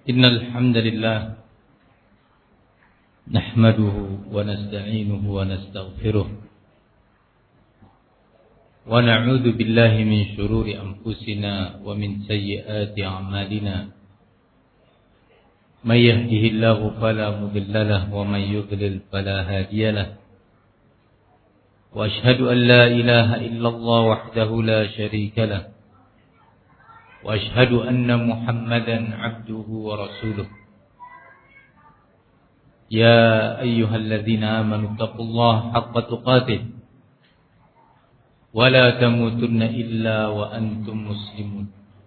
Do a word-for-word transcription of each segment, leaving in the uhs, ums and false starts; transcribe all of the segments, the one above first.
إن الحمد لله نحمده ونستعينه ونستغفره ونعوذ بالله من شرور أنفسنا ومن سيئات أعمالنا من يهده الله فلا مضل له ومن يضلل فلا هادي له وأشهد أن لا إله إلا الله وحده لا شريك له وأشهد أن محمدا عبده ورسوله يا أيها الذين آمنوا اتقوا الله حق تقاته ولا تموتن إلا وأنتم مسلمون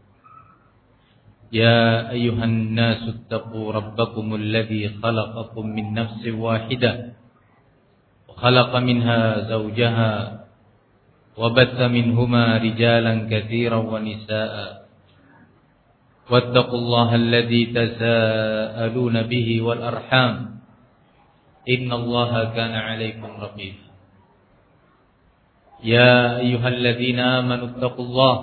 يا أيها الناس اتقوا ربكم الذي خلقكم من نفس واحدة وخلق منها زوجها وبث منهما رجالا كثيرا ونساء واتقوا الله الذي تساءلون به والأرحام إن الله كان عليكم رقيبا يا أيها الذين آمنوا اتقوا الله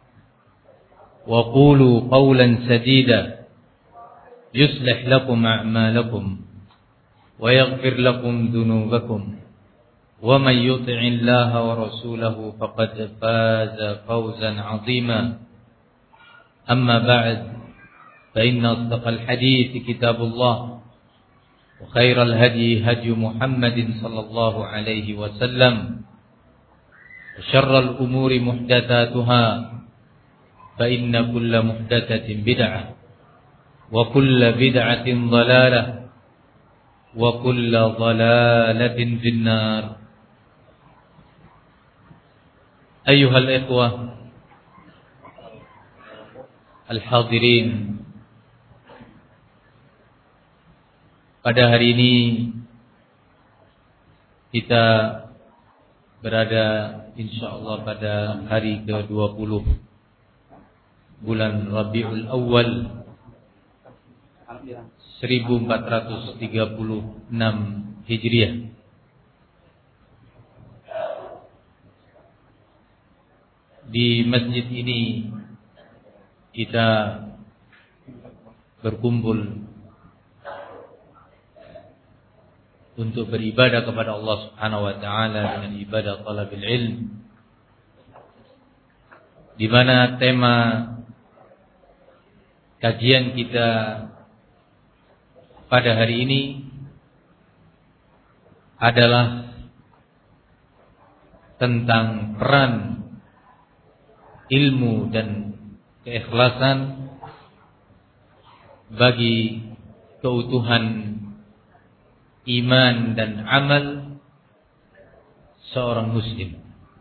وقولوا قولا سديدا يصلح لكم أعمالكم ويغفر لكم ذنوبكم ومن يطع الله ورسوله فقد فاز فوزا عظيما أما بعد فإن أصدق الحديث كتاب الله وخير الهدي هدي محمد صلى الله عليه وسلم وشر الأمور محدثاتها فإن كل محدثة بدعة وكل بدعة ضلالة وكل ضلالة في النار. أيها الإخوة al-hadirin, pada hari ini kita berada insyaallah pada hari ke dua puluh bulan Rabiul Awal seribu empat ratus tiga puluh enam Hijriah. Di masjid ini kita berkumpul untuk beribadah kepada Allah Subhanahu wa taala dengan ibadah talabil ilm, di mana tema kajian kita pada hari ini adalah tentang peran ilmu dan keikhlasan bagi keutuhan iman dan amal seorang muslim.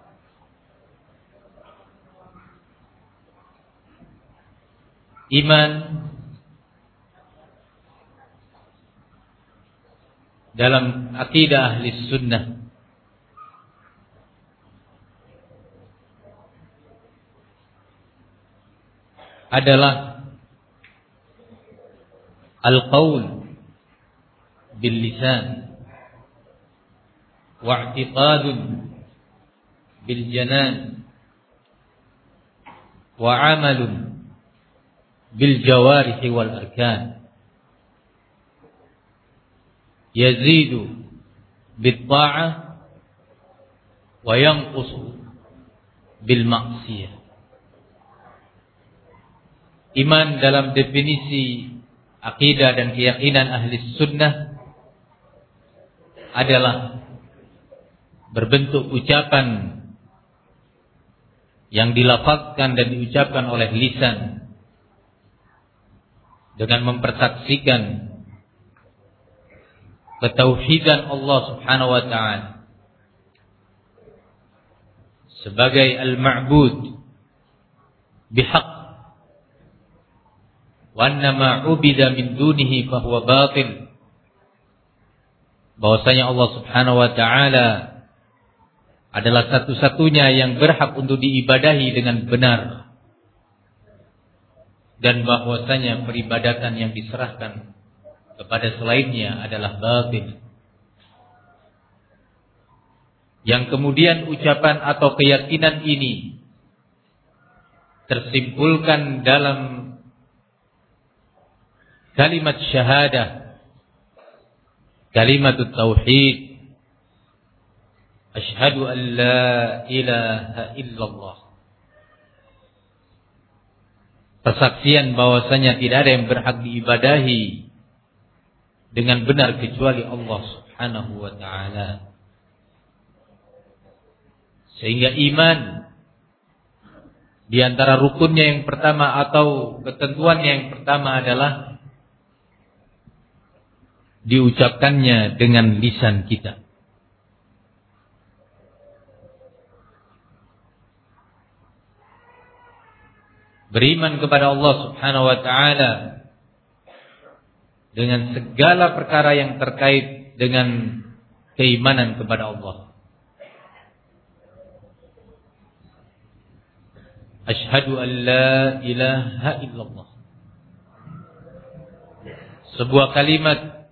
Iman dalam akidah ahli sunnah adalah al-qaul bil lisan wa i'tiqadun bil janan wa 'amalun bil jawarih wal arkan yazidu bit ta'ah wa yanqusu bil ma'siyah. Iman dalam definisi akidah dan keyakinan ahli sunnah adalah berbentuk ucapan yang dilafazkan dan diucapkan oleh lisan dengan mempersaksikan ketauhidan Allah Subhanahu wa taala sebagai al-ma'bud bihaq wa annama ubida min dunihi fahuwa batil, bahwasanya Allah Subhanahu wa taala adalah satu-satunya yang berhak untuk diibadahi dengan benar, dan bahwasanya peribadatan yang diserahkan kepada selainnya adalah batil. Yang kemudian ucapan atau keyakinan ini tersimpulkan dalam kalimat syahadah, kalimat tauhid, asyhadu an la ilaha illallah. Persaksian bahwasanya tidak ada yang berhak diibadahi dengan benar kecuali Allah Subhanahu wa taala. Sehingga iman di antara rukunnya yang pertama atau ketentuannya yang pertama adalah diucapkannya dengan lisan kita. Beriman kepada Allah Subhanahu wa taala dengan segala perkara yang terkait dengan keimanan kepada Allah. Asyhadu an la ilaha illallah. Sebuah kalimat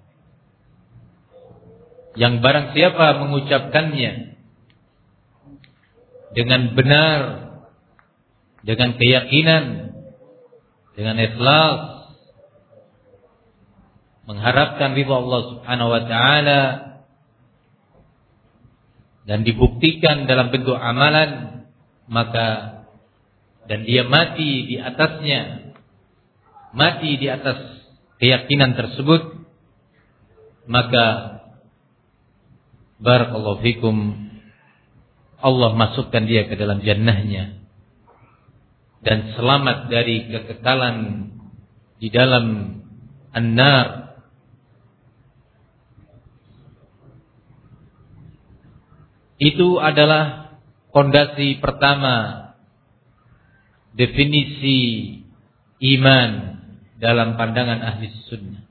yang barang siapa mengucapkannya dengan benar, dengan keyakinan, dengan ikhlas, mengharapkan ridha Allah Subhanahu wa taala, dan dibuktikan dalam bentuk amalan, maka dan dia mati di atasnya, mati di atas keyakinan tersebut, maka barakallahu fikum, Allah masukkan dia ke dalam jannahnya dan selamat dari kekekalan di dalam an-nar. Itu adalah fondasi pertama definisi iman dalam pandangan ahli sunnah.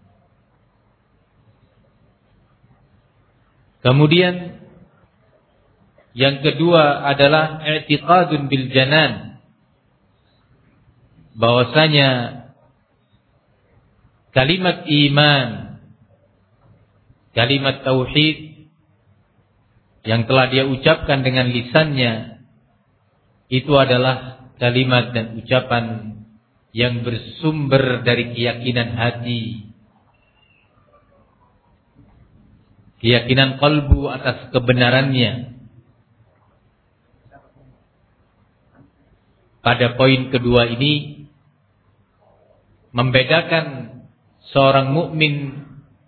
Kemudian yang kedua adalah i'tiqadun bil janan, bahwasanya kalimat iman, kalimat tauhid yang telah dia ucapkan dengan lisannya itu adalah kalimat dan ucapan yang bersumber dari keyakinan hati, keyakinan kalbu atas kebenarannya. Pada poin kedua ini membedakan seorang mukmin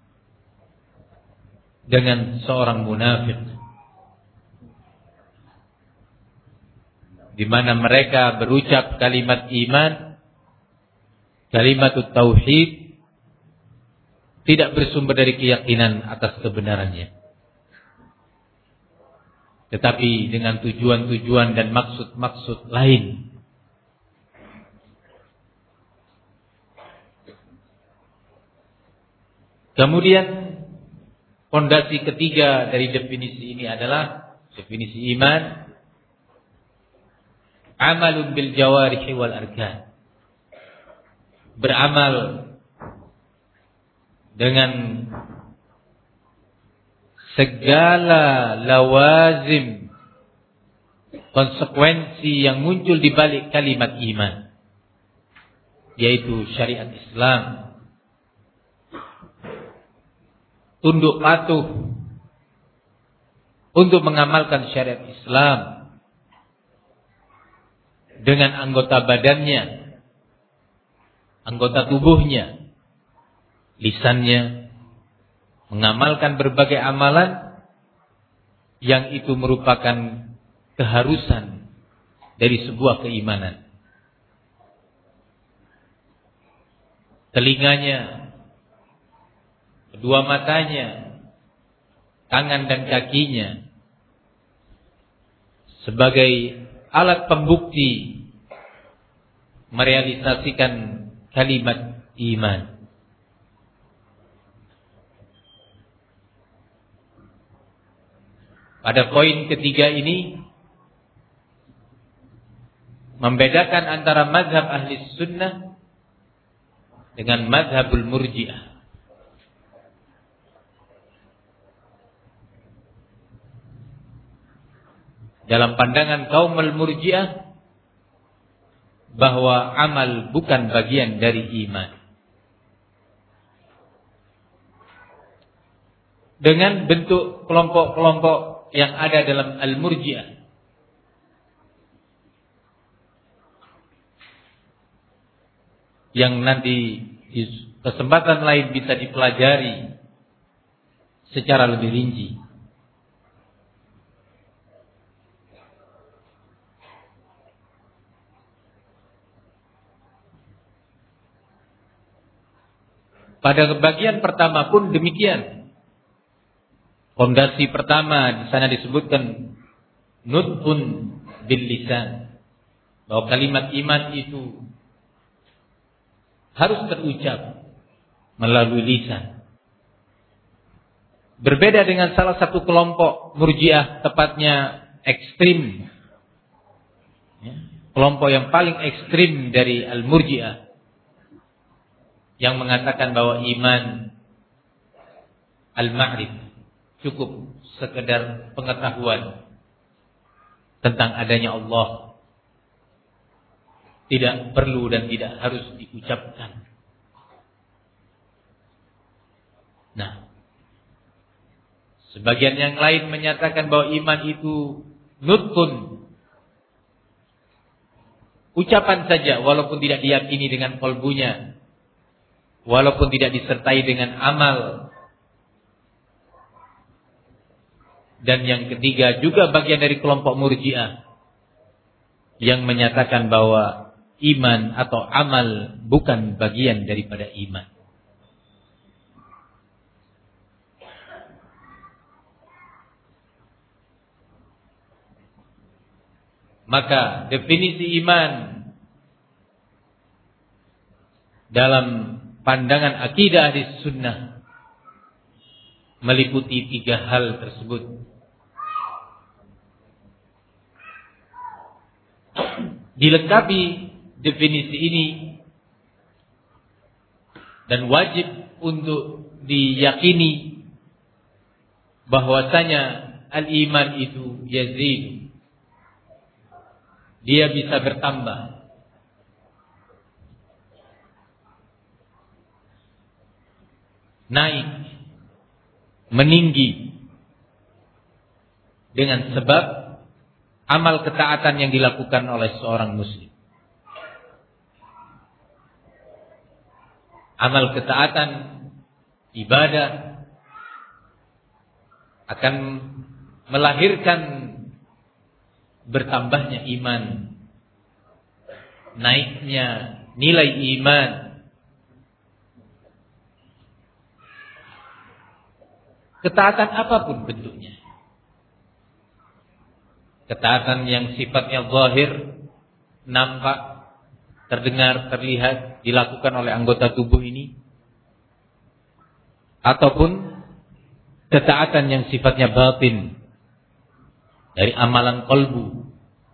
dengan seorang munafik, di mana mereka berucap kalimat iman, kalimat tauhid, tidak bersumber dari keyakinan atas kebenarannya, tetapi dengan tujuan-tujuan dan maksud-maksud lain. Kemudian fondasi ketiga dari definisi ini adalah definisi iman, amalun bil jawarihi wal arkan. Beramal dengan segala lawazim, konsekuensi yang muncul di balik kalimat iman, yaitu syariat Islam. Tunduk patuh untuk mengamalkan syariat Islam dengan anggota badannya, anggota tubuhnya, lisannya, mengamalkan berbagai amalan yang itu merupakan keharusan dari sebuah keimanan. Telinganya, kedua matanya, tangan dan kakinya sebagai alat pembukti merealisasikan kalimat iman. Pada poin ketiga ini membedakan antara mazhab ahli sunnah dengan mazhabul murji'ah. Dalam pandangan kaum al-murji'ah, bahwa amal bukan bagian dari iman. dengan bentuk kelompok-kelompok yang ada dalam Al-Murji'ah. Yang nanti di kesempatan lain bisa dipelajari secara lebih rinci. Pada bagian pertama pun demikian. Fondasi pertama di sana disebutkan nutqun bil lisan, bahwa kalimat iman itu harus terucap melalui lisan. Berbeda dengan salah satu kelompok Murji'ah, tepatnya ekstrim, ya, kelompok yang paling ekstrim dari Al-Murji'ah, yang mengatakan bahwa iman al-ma'rif, cukup sekedar pengetahuan tentang adanya Allah, tidak perlu dan tidak harus diucapkan. Nah, sebagian yang lain menyatakan bahwa iman itu nutqun, ucapan saja walaupun tidak diyakini dengan qalbunya, walaupun tidak disertai dengan amal. Dan yang ketiga juga bagian dari kelompok Murji'ah yang menyatakan bahwa iman atau amal bukan bagian daripada iman. Maka definisi iman dalam pandangan akidah ahli sunnah meliputi tiga hal tersebut. Dilengkapi definisi ini dan wajib untuk diyakini bahwasanya al-iman itu yazid, dia bisa bertambah. Naik, meninggi dengan sebab amal ketaatan yang dilakukan oleh seorang muslim. Amal ketaatan, ibadah akan melahirkan bertambahnya iman, naiknya nilai iman. Ketaatan apapun bentuknya. Ketaatan yang sifatnya zahir, nampak, terdengar, terlihat, dilakukan oleh anggota tubuh ini, ataupun ketaatan yang sifatnya batin, dari amalan qalbu.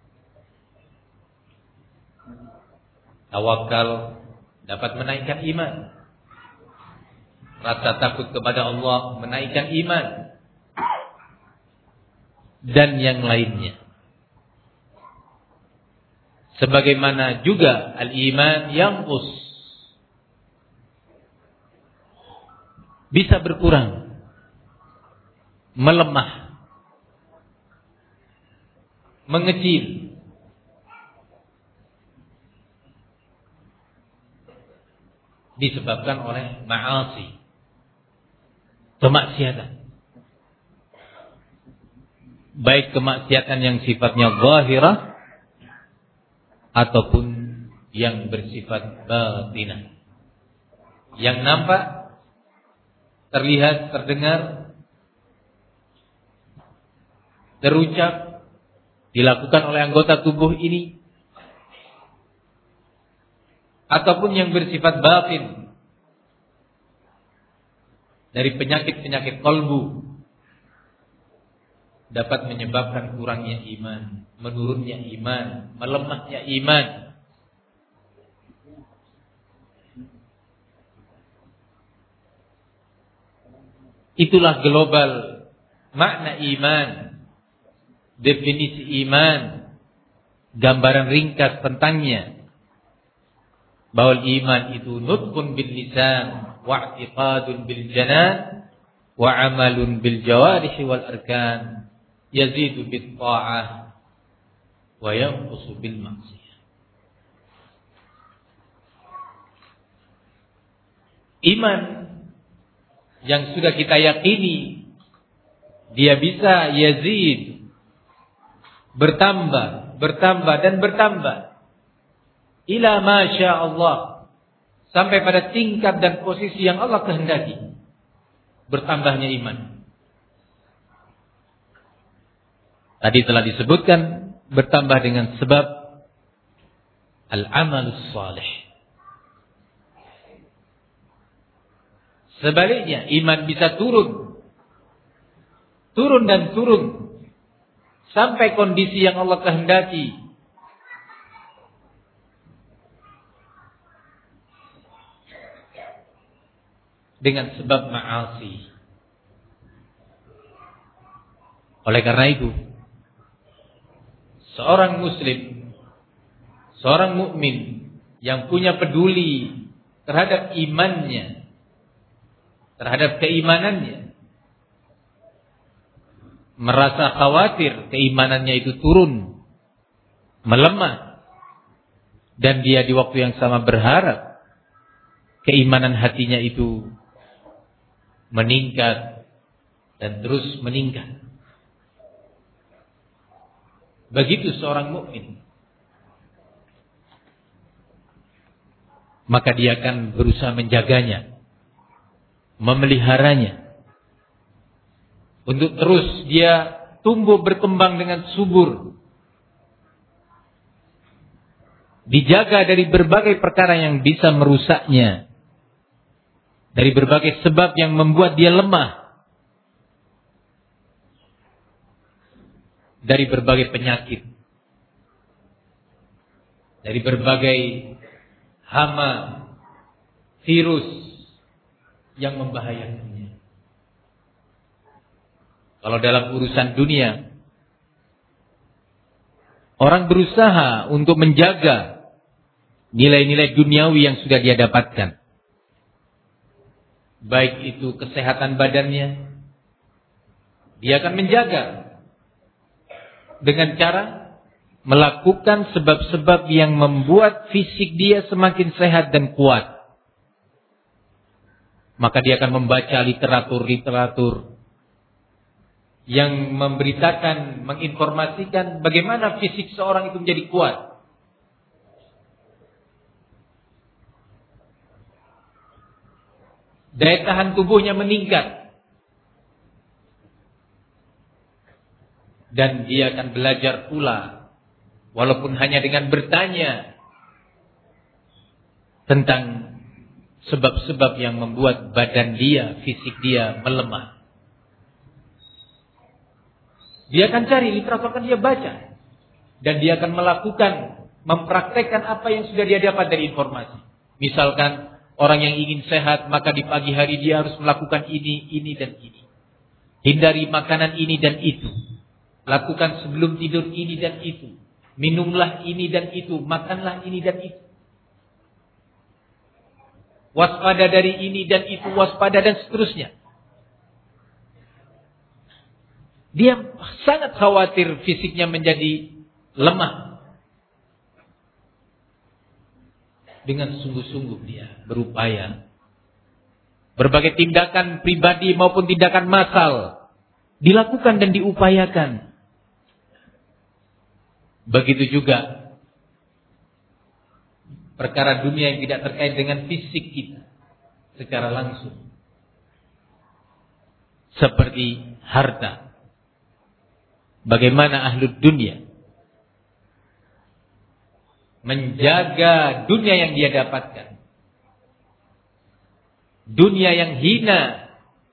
Tawakal dapat menaikkan iman. Rasa takut kepada Allah menaikkan iman. Dan yang lainnya. Sebagaimana juga al-iman yanqus, bisa berkurang, melemah, mengecil. Disebabkan oleh ma'asi, kemaksiatan. Baik kemaksiatan yang sifatnya zahirah ataupun yang bersifat batinah. Yang nampak, terlihat, terdengar, terucap, dilakukan oleh anggota tubuh ini, ataupun yang bersifat batin dari penyakit-penyakit qalbu, dapat menyebabkan kurangnya iman, menurunnya iman, melemahnya iman. Itulah global makna iman, definisi iman, gambaran ringkas tentangnya. Bahwa iman itu nutqun bil lisan wa i'tiqadun bil janan wa amalun bil jawarihi wal arkan yazidu bit ta'ah wa yanqusu bil maksiyah. Iman yang sudah kita yakini dia bisa yazid, bertambah, bertambah dan bertambah ila masya Allah, sampai pada tingkat dan posisi yang Allah kehendaki bertambahnya iman. Tadi telah disebutkan bertambah dengan sebab al-amalus salih. Sebaliknya iman bisa turun, turun dan turun sampai kondisi yang Allah kehendaki. Dengan sebab ma'asi. Oleh karena itu, seorang muslim, seorang mukmin yang punya peduli terhadap imannya, terhadap keimanannya, merasa khawatir keimanannya itu turun, melemah, dan dia di waktu yang sama berharap keimanan hatinya itu meningkat dan terus meningkat. Begitu seorang mukmin, maka dia akan berusaha menjaganya, memeliharanya, untuk terus dia tumbuh berkembang dengan subur, dijaga dari berbagai perkara yang bisa merusaknya, dari berbagai sebab yang membuat dia lemah, dari berbagai penyakit, dari berbagai hama, virus yang membahayakannya. Kalau dalam urusan dunia, orang berusaha untuk menjaga nilai-nilai duniawi yang sudah dia dapatkan. Baik itu kesehatan badannya, dia akan menjaga dengan cara melakukan sebab-sebab yang membuat fisik dia semakin sehat dan kuat. Maka dia akan membaca literatur-literatur yang memberitakan, menginformasikan bagaimana fisik seorang itu menjadi kuat. Daya tahan tubuhnya meningkat. Dan dia akan belajar pula, walaupun hanya dengan bertanya tentang sebab-sebab yang membuat badan dia, fisik dia melemah. Dia akan cari literatur, akan dia baca. Dan dia akan melakukan, mempraktekkan apa yang sudah dia dapat dari informasi. Misalkan orang yang ingin sehat, maka di pagi hari dia harus melakukan ini, ini dan ini. Hindari makanan ini dan itu. Lakukan sebelum tidur ini dan itu. Minumlah ini dan itu. Makanlah ini dan itu. Waspada dari ini dan itu. Waspada dan seterusnya. Dia sangat khawatir fisiknya menjadi lemah. Dengan sungguh-sungguh dia berupaya. Berbagai tindakan pribadi maupun tindakan massal dilakukan dan diupayakan. Begitu juga perkara dunia yang tidak terkait dengan fisik kita secara langsung. Seperti harta. Bagaimana ahlud dunia menjaga dunia yang dia dapatkan. Dunia yang hina.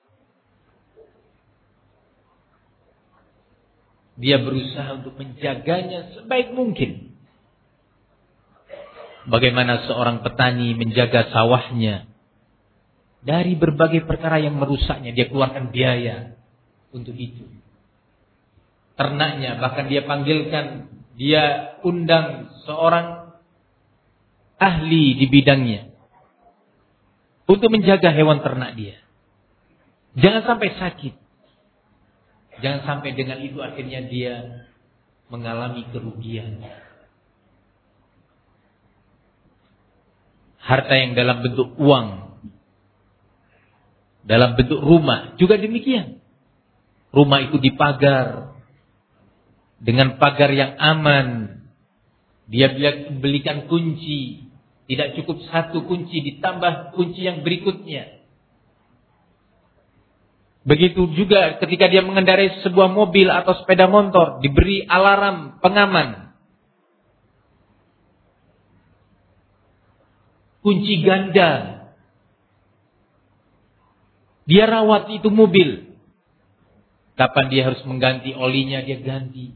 Dia berusaha untuk menjaganya sebaik mungkin. Bagaimana seorang petani menjaga sawahnya dari berbagai perkara yang merusaknya. Dia keluarkan biaya untuk itu. Ternaknya bahkan dia panggilkan, dia undang seorang ahli di bidangnya untuk menjaga hewan ternak dia. Jangan sampai sakit. Jangan sampai dengan itu akhirnya dia mengalami kerugian. Harta yang dalam bentuk uang, dalam bentuk rumah juga demikian. Rumah itu dipagar dengan pagar yang aman. Dia belikan kunci, tidak cukup satu kunci, ditambah kunci yang berikutnya. Begitu juga ketika dia mengendarai sebuah mobil atau sepeda motor, diberi alarm pengaman. Kunci ganda. Dia rawat itu mobil. Kapan dia harus mengganti olinya, dia ganti.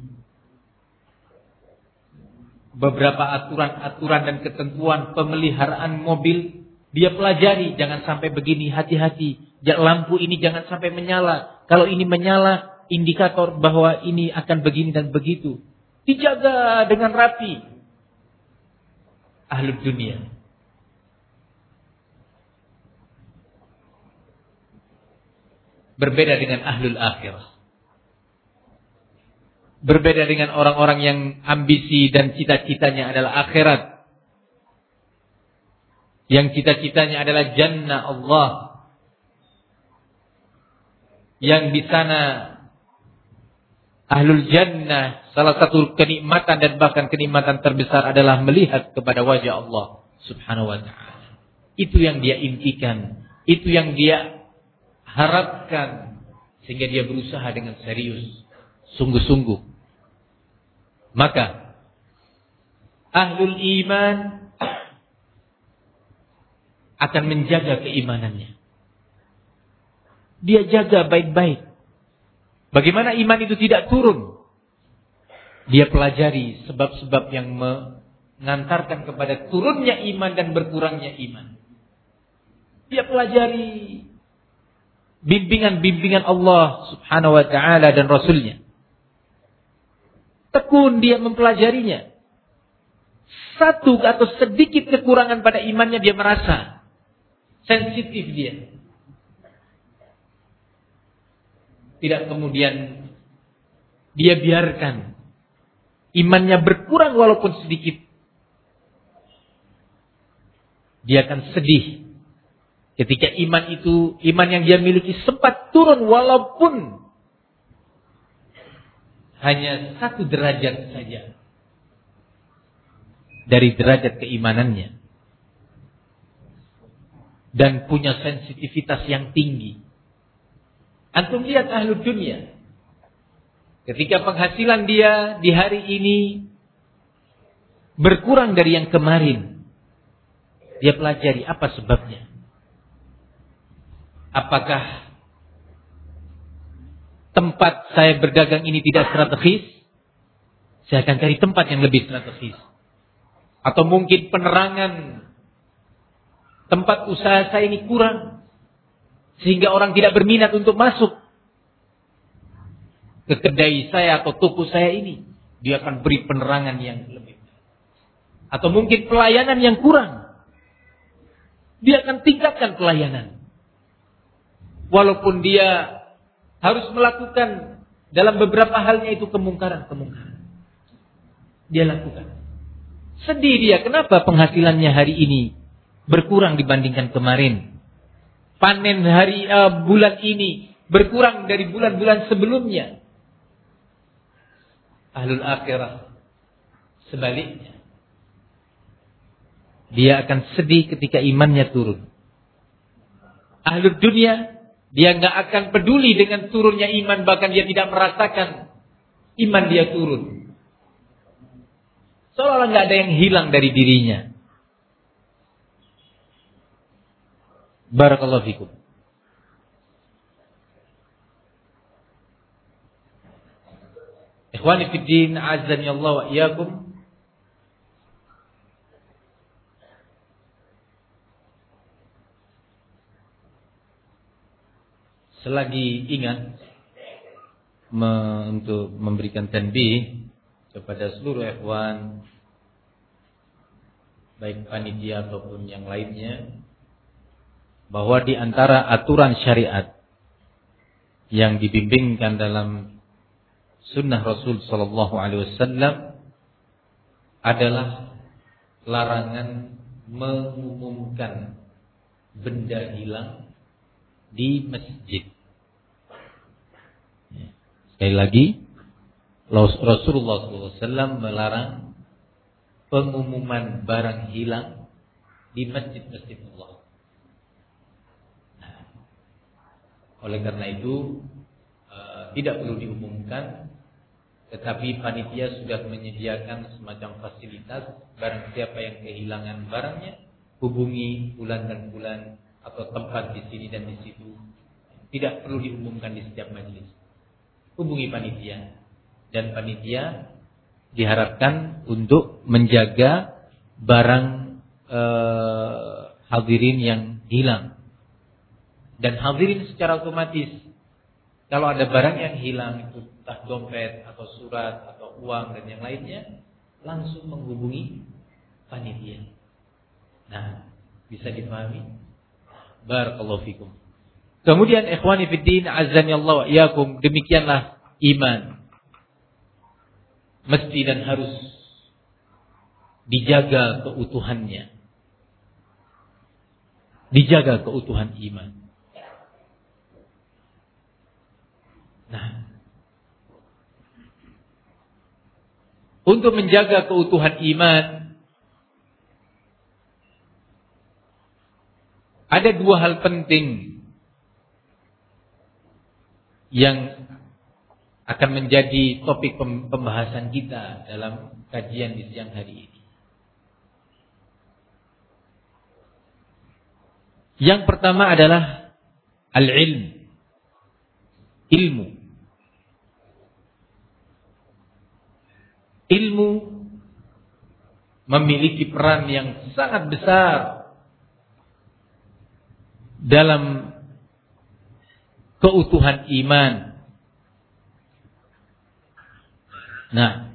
Beberapa aturan-aturan dan ketentuan pemeliharaan mobil dia pelajari. Jangan sampai begini, hati-hati. Lampu ini jangan sampai menyala. Kalau ini menyala, indikator bahwa ini akan begini dan begitu. Dijaga dengan rapi. Ahlul dunia. Berbeda dengan ahlul akhirah. Berbeda dengan orang-orang yang ambisi dan cita-citanya adalah akhirat. Yang cita-citanya adalah jannah Allah. Yang di sana ahlul jannah, salah satu kenikmatan dan bahkan kenikmatan terbesar adalah melihat kepada wajah Allah Subhanahu wa ta'ala. Itu yang dia impikan, itu yang dia harapkan, sehingga dia berusaha dengan serius, sungguh-sungguh. Maka ahlul iman akan menjaga keimanannya. Dia jaga baik-baik. Bagaimana iman itu tidak turun? Dia pelajari sebab-sebab yang mengantarkan kepada turunnya iman dan berkurangnya iman. Dia pelajari bimbingan-bimbingan Allah Subhanahu wa ta'ala dan Rasulnya. Tekun dia mempelajarinya. Satu atau sedikit kekurangan pada imannya dia merasa sensitif dia. Tidak kemudian dia biarkan imannya berkurang walaupun sedikit. Dia akan sedih ketika iman itu, iman yang dia miliki sempat turun walaupun hanya satu derajat saja dari derajat keimanannya. Dan punya sensitivitas yang tinggi. Antum lihat ahlul dunia. Ketika penghasilan dia di hari ini berkurang dari yang kemarin, dia pelajari apa sebabnya. Apakah tempat saya berdagang ini tidak strategis? Saya akan cari tempat yang lebih strategis. Atau mungkin penerangan tempat usaha saya ini kurang, sehingga orang tidak berminat untuk masuk ke kedai saya atau toko saya ini. Dia akan beri penerangan yang lebih. Atau mungkin pelayanan yang kurang. Dia akan tingkatkan pelayanan. Walaupun dia harus melakukan dalam beberapa halnya itu kemungkaran-kemungkaran. Dia lakukan. Sedih dia. Kenapa penghasilannya hari ini berkurang dibandingkan kemarin? Panen hari uh, bulan ini berkurang dari bulan-bulan sebelumnya. Ahlul akhirah sebaliknya. Dia akan sedih ketika imannya turun. Ahlul dunia, dia nggak akan peduli dengan turunnya iman, bahkan dia tidak merasakan iman dia turun. Seolah-olah nggak ada yang hilang dari dirinya. Barakallahu fikum. Ikhwani fid din, azani Allah wa iyyakum. Selagi ingat me, untuk memberikan tanbih kepada seluruh ikhwan, baik panitia ataupun yang lainnya, bahwa di antara aturan syariat yang dibimbingkan dalam sunnah Rasul sallallahu alaihi wasallam adalah larangan mengumumkan benda hilang di masjid. Sekali lagi, Rasulullah sallallahu alaihi wasallam melarang pengumuman barang hilang di masjid-masjid Allah. Nah, oleh karena itu uh, tidak perlu diumumkan, tetapi panitia sudah menyediakan semacam fasilitas. Barang siapa yang kehilangan barangnya, hubungi bulan dan bulan atau tempat di sini dan di situ. Tidak perlu diumumkan di setiap majelis. Hubungi panitia, dan panitia diharapkan untuk menjaga barang eh, hadirin yang hilang. Dan hadirin secara otomatis, kalau ada barang yang hilang, itu entah dompet atau surat atau uang dan yang lainnya, langsung menghubungi panitia. Nah, bisa dipahami? Barakallahu fikum. Kemudian ikhwani fiddin azani Allah wa iyyakum, demikianlah iman. Mesti dan harus dijaga keutuhannya. Dijaga keutuhan iman. Nah, untuk menjaga keutuhan iman, ada dua hal penting yang akan menjadi topik pembahasan kita dalam kajian di siang hari ini. Yang pertama adalah al-ilm, ilmu. Ilmu memiliki peran yang sangat besar dalam keutuhan iman. Nah,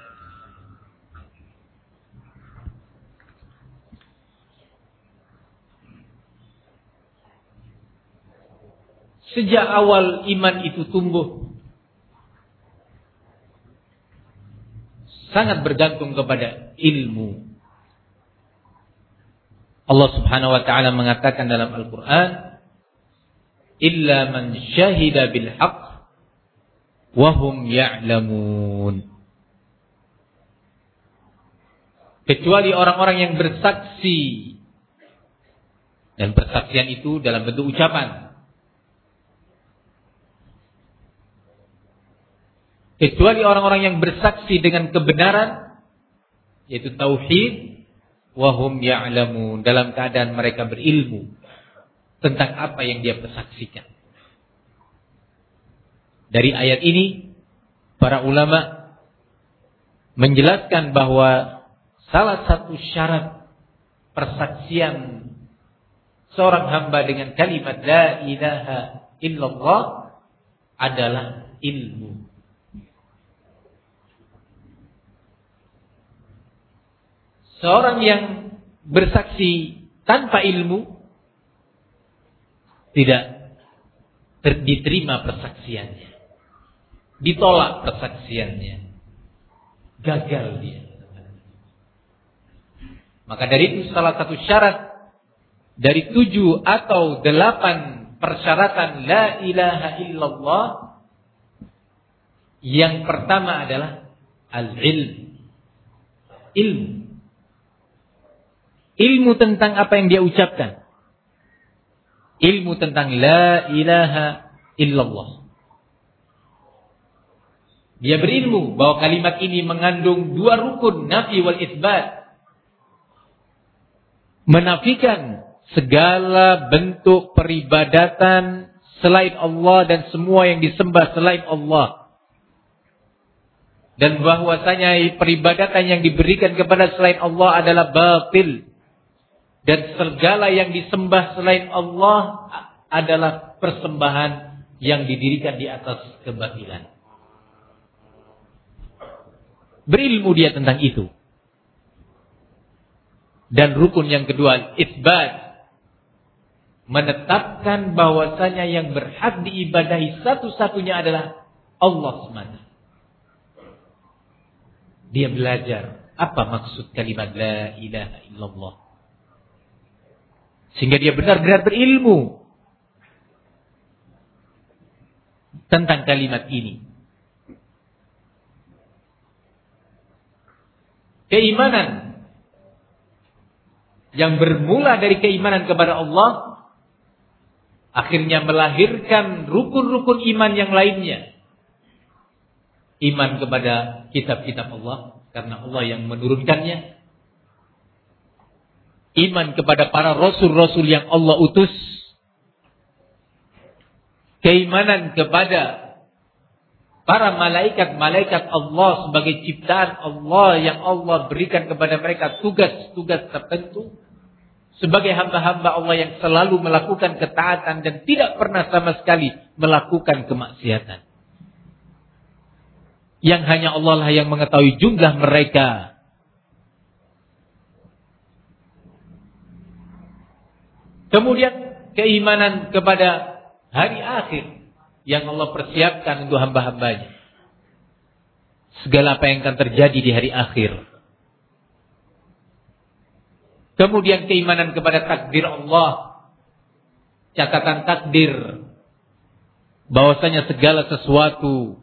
sejak awal iman itu tumbuh, sangat bergantung kepada ilmu. Allah Subhanahu wa taala mengatakan dalam Al-Qur'an, "Illa man syahida bil haqq wa hum ya'lamun." Kecuali orang-orang yang bersaksi, dan persaksian itu dalam bentuk ucapan. Kecuali orang-orang yang bersaksi dengan kebenaran, yaitu tauhid, wa hum ya'lamun, dalam keadaan mereka berilmu tentang apa yang dia persaksikan. Dari ayat ini, para ulama menjelaskan bahwa salah satu syarat persaksian seorang hamba dengan kalimat la ilaha illallah adalah ilmu. Seorang yang bersaksi tanpa ilmu tidak ter- diterima persaksiannya. Ditolak persaksiannya. Gagal dia. Maka dari itu salah satu syarat dari tujuh atau delapan persyaratan la ilaha illallah, yang pertama adalah al-ilm. Ilmu. Ilmu tentang apa yang dia ucapkan. Ilmu tentang la ilaha illallah. Dia berilmu bahwa kalimat ini mengandung dua rukun, nafi wal itsbat. Menafikan segala bentuk peribadatan selain Allah dan semua yang disembah selain Allah. Dan bahwasanya peribadatan yang diberikan kepada selain Allah adalah batil. Dan segala yang disembah selain Allah adalah persembahan yang didirikan di atas kebatilan. Berilmu dia tentang itu. Dan rukun yang kedua, isbat. menetapkan bahwasanya yang berhak diibadahi satu-satunya adalah Allah semata. Dia belajar apa maksud kalimat la ilaha illallah, sehingga dia benar-benar berilmu tentang kalimat ini. Keimanan yang bermula dari keimanan kepada Allah akhirnya melahirkan rukun-rukun iman yang lainnya. Iman kepada kitab-kitab Allah karena Allah yang menurunkannya. Iman kepada para rasul-rasul yang Allah utus. Keimanan kepada para malaikat-malaikat Allah sebagai ciptaan Allah yang Allah berikan kepada mereka tugas-tugas tertentu. Sebagai hamba-hamba Allah yang selalu melakukan ketaatan dan tidak pernah sama sekali melakukan kemaksiatan. Yang hanya Allah lah yang mengetahui jumlah mereka. Kemudian keimanan kepada hari akhir yang Allah persiapkan untuk hamba-hambanya. Segala apa yang akan terjadi di hari akhir. Kemudian keimanan kepada takdir Allah. Catatan takdir. Bahwasanya segala sesuatu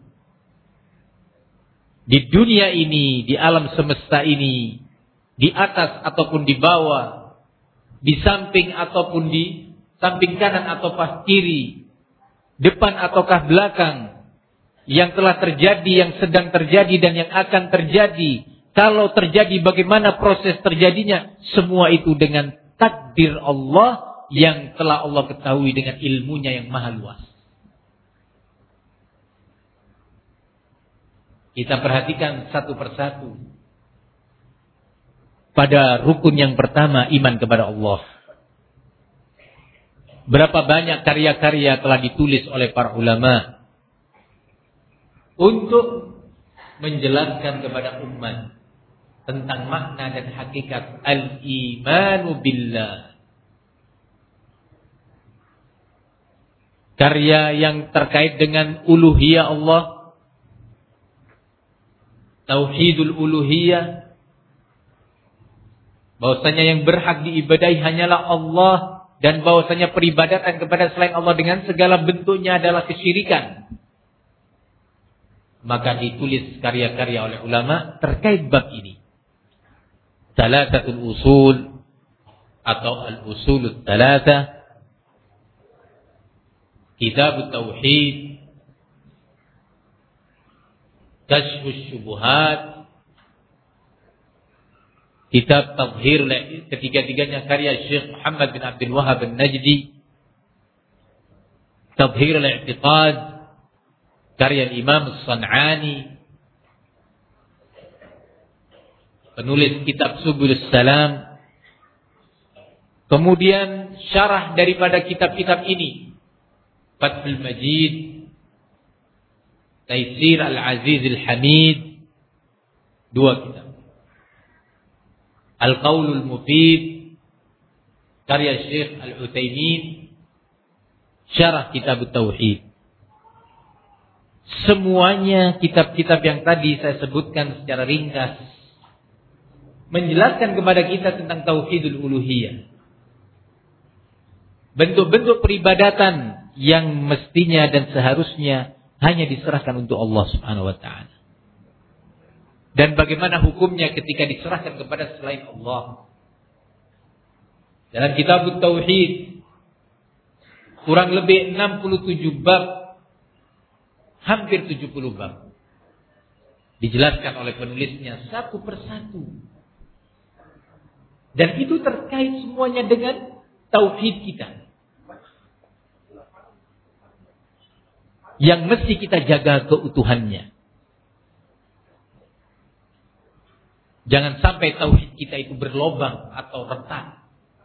di dunia ini, di alam semesta ini, di atas ataupun di bawah, di samping ataupun di samping kanan ataupun kiri, depan ataukah belakang, yang telah terjadi, yang sedang terjadi dan yang akan terjadi. Kalau terjadi bagaimana proses terjadinya, semua itu dengan takdir Allah yang telah Allah ketahui dengan ilmunya yang maha luas. Kita perhatikan satu persatu. Pada rukun yang pertama, iman kepada Allah. Berapa banyak karya-karya telah ditulis oleh para ulama untuk menjelaskan kepada umat tentang makna dan hakikat al-imanu billah. Karya yang terkait dengan uluhiyah Allah, tauhidul uluhiyah, bahwasanya yang berhak diibadahi hanyalah Allah, dan bahwasanya peribadatan kepada selain Allah dengan segala bentuknya adalah kesyirikan. Maka ditulis karya-karya oleh ulama terkait bab ini. Thalathatul usul atau al-usulut thalatha, Kitab Tauhid, Kashfus Syubuhat, Kitab Tadhhir, ketiga-tiganya karya Syekh Muhammad bin Abdul Wahhab An-Najdi. Tadhhir al-I'tiqad, karya Imam As-San'ani. Penulis kitab Subulus Salam. Kemudian syarah daripada kitab-kitab ini, Fathul Majid, Taisir Al-Aziz Al-Hamid, dua kitab. Al-Qaulul Mufid, karya Syekh Al-Utsaimin, syarah kitab Tauhid. Semuanya kitab-kitab yang tadi saya sebutkan secara ringkas menjelaskan kepada kita tentang tauhidul uluhiyah. Bentuk-bentuk peribadatan yang mestinya dan seharusnya hanya diserahkan untuk Allah Subhanahu wa taala. Dan bagaimana hukumnya ketika diserahkan kepada selain Allah. Dalam kitab Tauhid kurang lebih enam puluh tujuh bab, hampir tujuh puluh bab, dijelaskan oleh penulisnya satu persatu. Dan itu terkait semuanya dengan tauhid kita, yang mesti kita jaga keutuhannya. Jangan sampai tauhid kita itu berlobang atau retak.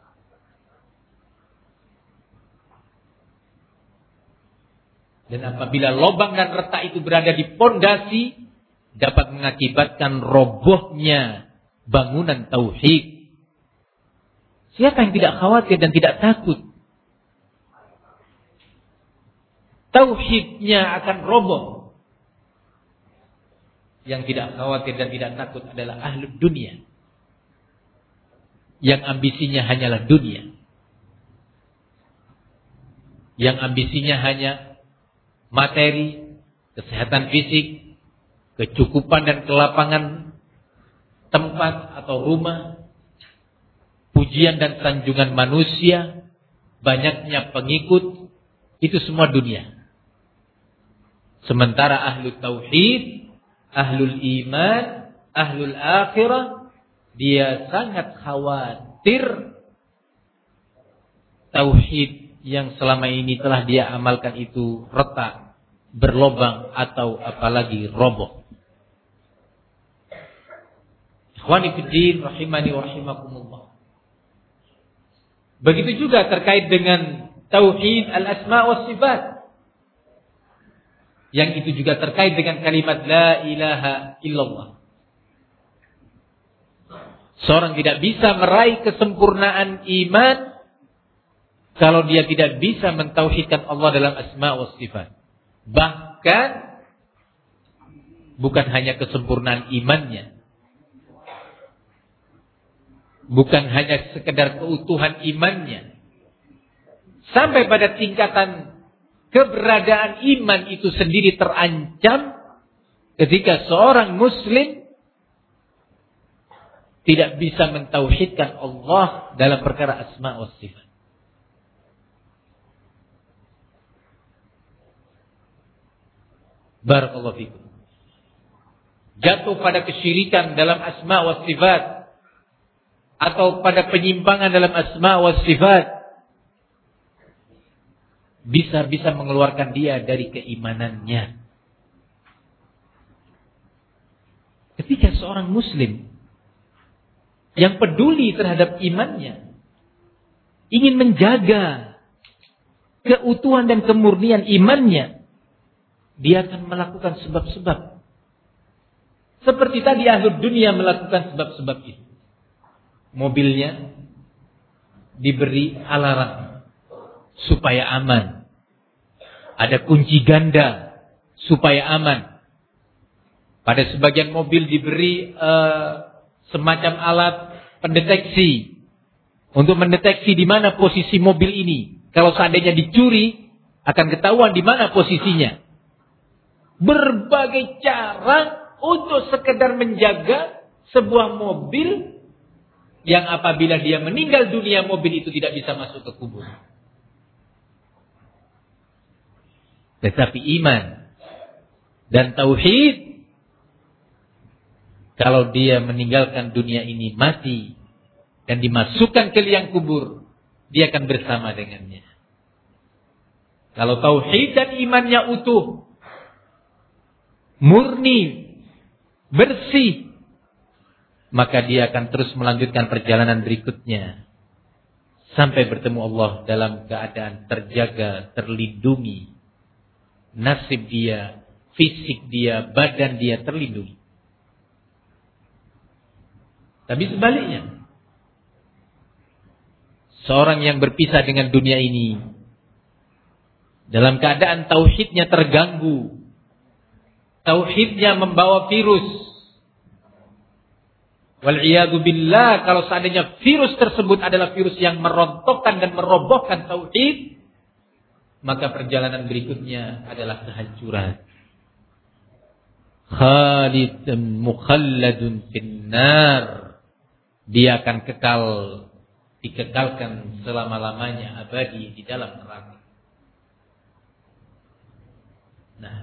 Dan apabila lobang dan retak itu berada di pondasi, dapat mengakibatkan robohnya bangunan tauhid. Siapa yang tidak khawatir dan tidak takut tauhidnya akan roboh. Yang tidak khawatir dan tidak takut adalah ahlul dunia, yang ambisinya hanyalah dunia, yang ambisinya hanya materi, kesehatan fisik, kecukupan dan kelapangan tempat atau rumah, pujian dan sanjungan manusia, banyaknya pengikut, itu semua dunia. Sementara ahlul tauhid, ahlul iman, ahlul akhirah, dia sangat khawatir tauhid yang selama ini telah dia amalkan itu retak, berlobang, atau apalagi roboh. Ikhwani fiddin rahimani wa rahimakumullah. Begitu juga terkait dengan tauhid al-asma wa sifat, yang itu juga terkait dengan kalimat la ilaha illallah. Seorang tidak bisa meraih kesempurnaan iman kalau dia tidak bisa mentauhidkan Allah dalam asma wa sifat. Bahkan bukan hanya kesempurnaan imannya, bukan hanya sekedar keutuhan imannya, sampai pada tingkatan keberadaan iman itu sendiri terancam ketika seorang muslim tidak bisa mentauhidkan Allah dalam perkara asma wa sifat. Barakallahu fikum. Jatuh pada kesyirikan dalam asma wa sifat, atau pada penyimpangan dalam asma wa sifat, bisa-bisa mengeluarkan dia dari keimanannya. Ketika seorang muslim yang peduli terhadap imannya, ingin menjaga keutuhan dan kemurnian imannya, dia akan melakukan sebab-sebab. Seperti tadi ahli dunia melakukan sebab-sebab itu. Mobilnya diberi alarm supaya aman. Ada kunci ganda supaya aman. Pada sebagian mobil diberi uh, semacam alat pendeteksi untuk mendeteksi di mana posisi mobil ini. Kalau seandainya dicuri, akan ketahuan di mana posisinya. Berbagai cara untuk sekedar menjaga sebuah mobil yang apabila dia meninggal dunia, mobil itu tidak bisa masuk ke kubur. Tetapi iman dan tauhid, kalau dia meninggalkan dunia ini, mati dan dimasukkan ke liang kubur, dia akan bersama dengannya. Kalau tauhid dan imannya utuh, murni, bersih, maka dia akan terus melanjutkan perjalanan berikutnya sampai bertemu Allah dalam keadaan terjaga, terlindungi. Nasib dia, fisik dia, badan dia terlindungi. Tapi sebaliknya, seorang yang berpisah dengan dunia ini dalam keadaan tauhidnya terganggu, tauhidnya membawa virus. Wal'iyadu billah, kalau seandainya virus tersebut adalah virus yang merontokkan dan merobohkan tauhid, maka perjalanan berikutnya adalah kehancuran. Khalidun mukhalladun finnar. Dia akan kekal, dikekalkan selama-lamanya, abadi di dalam neraka. Nah,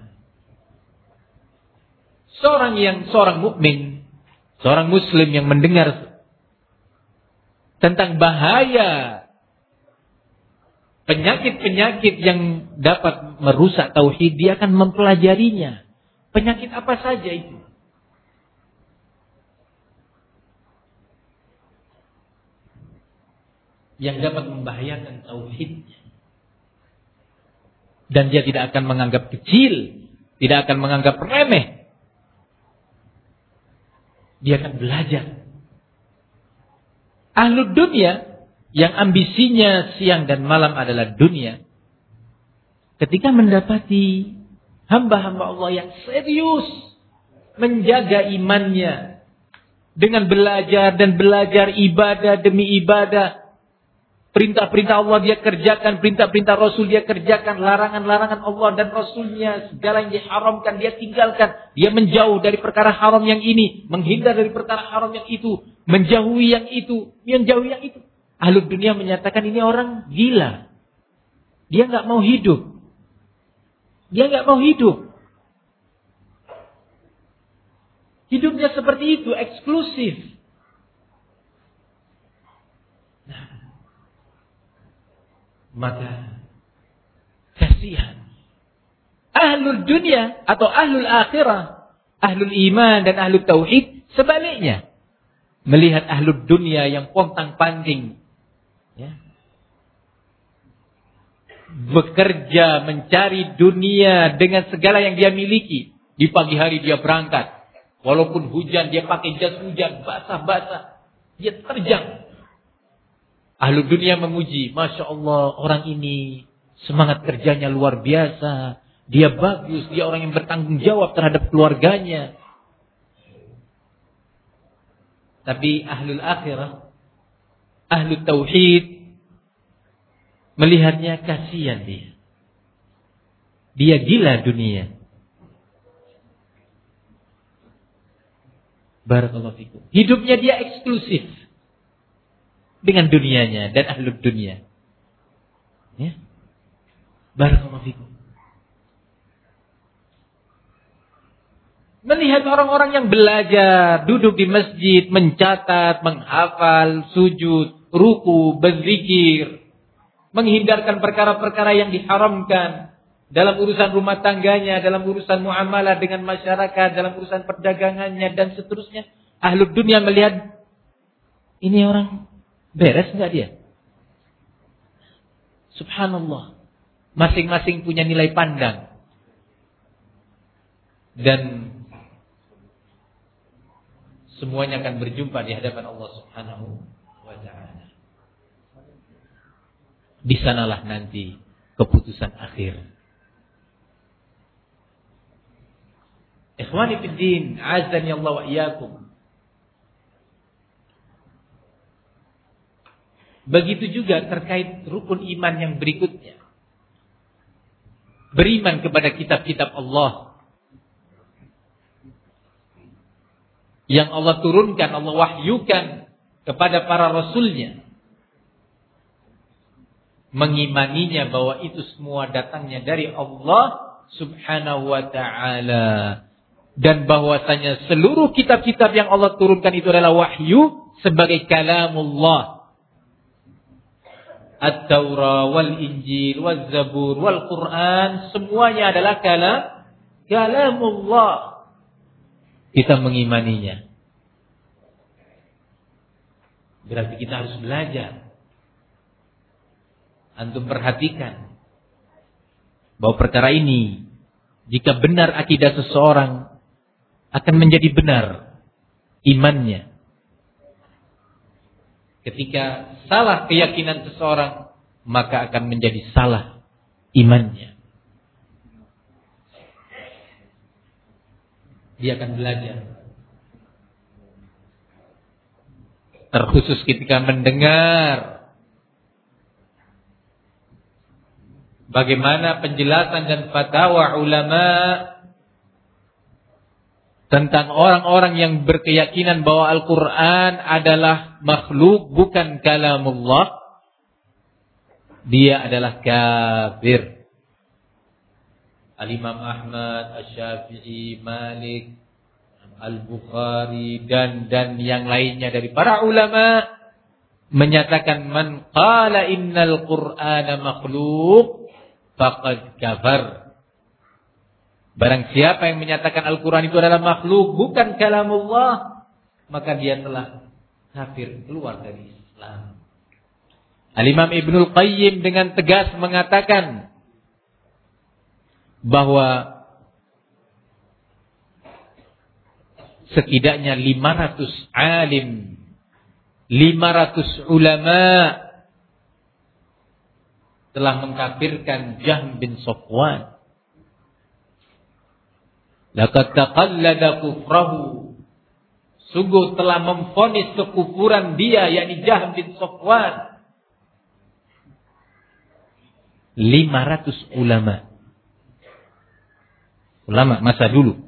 seorang yang seorang mukmin, seorang muslim yang mendengar tentang bahaya penyakit-penyakit yang dapat merusak tauhid, dia akan mempelajarinya. Penyakit apa saja itu? Yang dapat membahayakan tauhidnya. Dan dia tidak akan menganggap kecil, tidak akan menganggap remeh. Dia akan belajar. Ahlud dunia yang ambisinya siang dan malam adalah dunia, ketika mendapati hamba-hamba Allah yang serius menjaga imannya dengan belajar dan belajar ibadah demi ibadah, perintah-perintah Allah dia kerjakan, perintah-perintah Rasul dia kerjakan, larangan-larangan Allah dan Rasulnya, segala yang diharamkan dia tinggalkan. Dia menjauh dari perkara haram yang ini, menghindar dari perkara haram yang itu, menjauhi yang itu, menjauhi yang itu. Ahlul dunia menyatakan ini orang gila. Dia nggak mau hidup. Dia nggak mau hidup. Hidupnya seperti itu, eksklusif. Maka kasihan ahlul dunia atau ahlul akhirah, ahlul iman dan ahlul tauhid sebaliknya, melihat ahlul dunia yang pontang-panting, ya, bekerja mencari dunia dengan segala yang dia miliki. Di pagi hari dia berangkat, walaupun hujan dia pakai jas hujan, basah-basah, dia terjang. Ahlul dunia memuji, Masya Allah, orang ini semangat kerjanya luar biasa. Dia bagus, dia orang yang bertanggung jawab terhadap keluarganya. Tapi ahlul akhirah, ahlul tauhid, melihatnya kasihan dia. Dia gila dunia. Barakallahu fikum. Hidupnya dia eksklusif dengan dunianya dan ahlul dunia. Ya. Barakallahu fikum. Melihat orang-orang yang belajar, duduk di masjid, mencatat, menghafal, sujud, ruku, berzikir, menghindarkan perkara-perkara yang diharamkan dalam urusan rumah tangganya, dalam urusan muamalah dengan masyarakat, dalam urusan perdagangannya dan seterusnya. Ahlul dunia melihat ini orang beres enggak dia? Subhanallah. Masing-masing punya nilai pandang. Dan semuanya akan berjumpa di hadapan Allah Subhanahu wa ta'ala. Di sanalah nanti keputusan akhir. Ikhwani fid din, azani Allah wa iyyakum. Begitu juga terkait rukun iman yang berikutnya. Beriman kepada kitab-kitab Allah yang Allah turunkan, Allah wahyukan kepada para rasulnya. Mengimaninya bahwa itu semua datangnya dari Allah Subhanahu wa ta'ala. Dan bahwasanya seluruh kitab-kitab yang Allah turunkan itu adalah wahyu sebagai kalamullah. At-Taurah, wal-Injil, wal-Zabur, wal-Quran, semuanya adalah kalam kalamullah. Kita mengimaninya. Berarti kita harus belajar. Antum perhatikan bahwa perkara ini, jika benar akidah seseorang, akan menjadi benar imannya. Ketika salah keyakinan seseorang, maka akan menjadi salah imannya. Dia akan belajar. Terkhusus ketika mendengar bagaimana penjelasan dan fatwa ulama tentang orang-orang yang berkeyakinan bahwa Al-Quran adalah makhluk, bukan kalamullah, dia adalah kafir. Al-Imam Ahmad, Asy-Syafi'i, Malik, Al-Bukhari dan dan yang lainnya dari para ulama menyatakan man qala innal Qur'ana makhluk faqad kafar. Barang siapa yang menyatakan Al-Quran itu adalah makhluk, bukan kalamullah, maka dia telah kafir, keluar dari Islam. Al-Imam Ibnul Qayyim dengan tegas mengatakan bahwa setidaknya lima ratus alim, lima ratus ulama telah mengkafirkan Jahm bin Safwan. Laqad taqallada kufrahu, sungguh telah memvonis kekufuran dia, yakni Jahm bin Safwan, lima ratus ulama. Ulama masa dulu.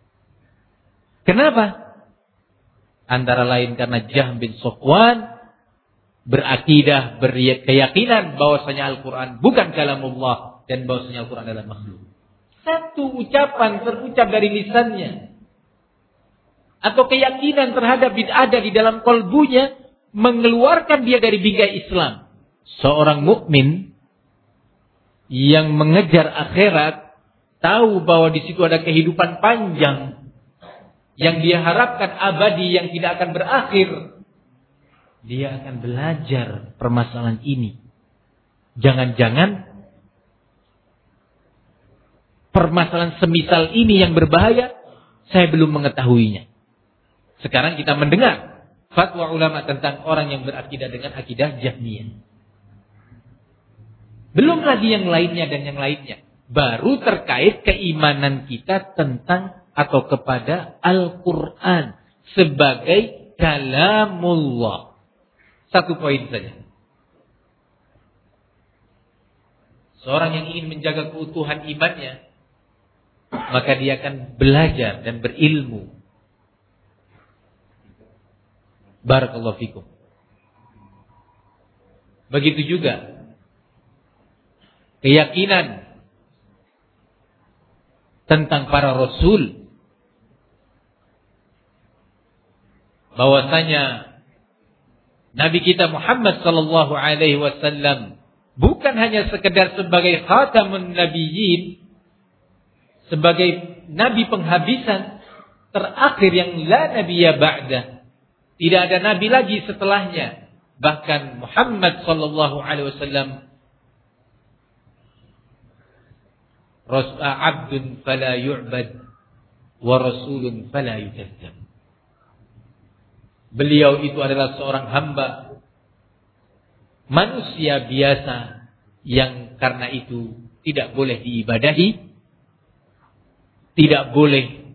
Kenapa? Antara lain karena Jahm bin Safwan berakidah, berkeyakinan bahwasanya Al-Quran bukan kalamullah dan bahwasanya Al-Quran adalah makhluk. Satu ucapan terucap dari lisannya atau keyakinan terhadap bid'ah ada di dalam kalbunya mengeluarkan dia dari bingkai Islam. Seorang mukmin yang mengejar akhirat tahu bahwa di situ ada kehidupan panjang yang dia harapkan abadi, yang tidak akan berakhir. Dia akan belajar permasalahan ini. Jangan-jangan permasalahan semisal ini yang berbahaya, saya belum mengetahuinya. Sekarang kita mendengar fatwa ulama tentang orang yang berakidah dengan akidah Jahmiyah. Belum lagi yang lainnya dan yang lainnya. Baru terkait keimanan kita tentang atau kepada Al-Quran sebagai kalamullah. Satu poin saja. Seorang yang ingin menjaga keutuhan imannya, maka dia akan belajar dan berilmu. Barakallahu fikum. Begitu juga keyakinan tentang para rasul, bahwasanya Nabi kita Muhammad sallallahu alaihi wasallam bukan hanya sekedar sebagai khatamun nabiyyin, sebagai nabi penghabisan terakhir yang la nabiyya ba'dah. Tidak ada nabi lagi setelahnya. Bahkan Muhammad sallallahu alaihi wasallam abdun fala yu'bad wa rasulun fala yukadzdzab. Beliau itu adalah seorang hamba, manusia biasa yang karena itu tidak boleh diibadahi, tidak boleh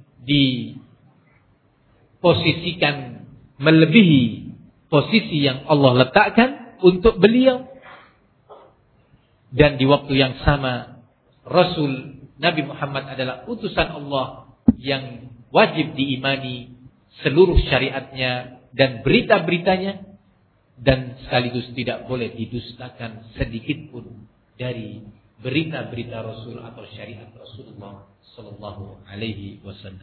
diposisikan melebihi posisi yang Allah letakkan untuk beliau. Dan di waktu yang sama, Rasul Nabi Muhammad adalah utusan Allah yang wajib diimani seluruh syariatnya dan berita-beritanya, dan sekaligus tidak boleh didustakan sedikit pun dari berita-berita Rasul atau syariat Rasulullah sallallahu alaihi wasallam.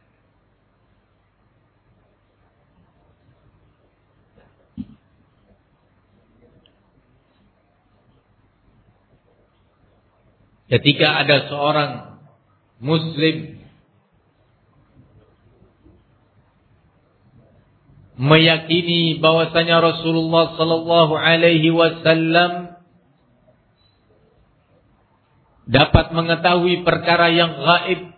Ketika ada seorang muslim meyakini bahwasanya Rasulullah sallallahu alaihi wasallam dapat mengetahui perkara yang gaib,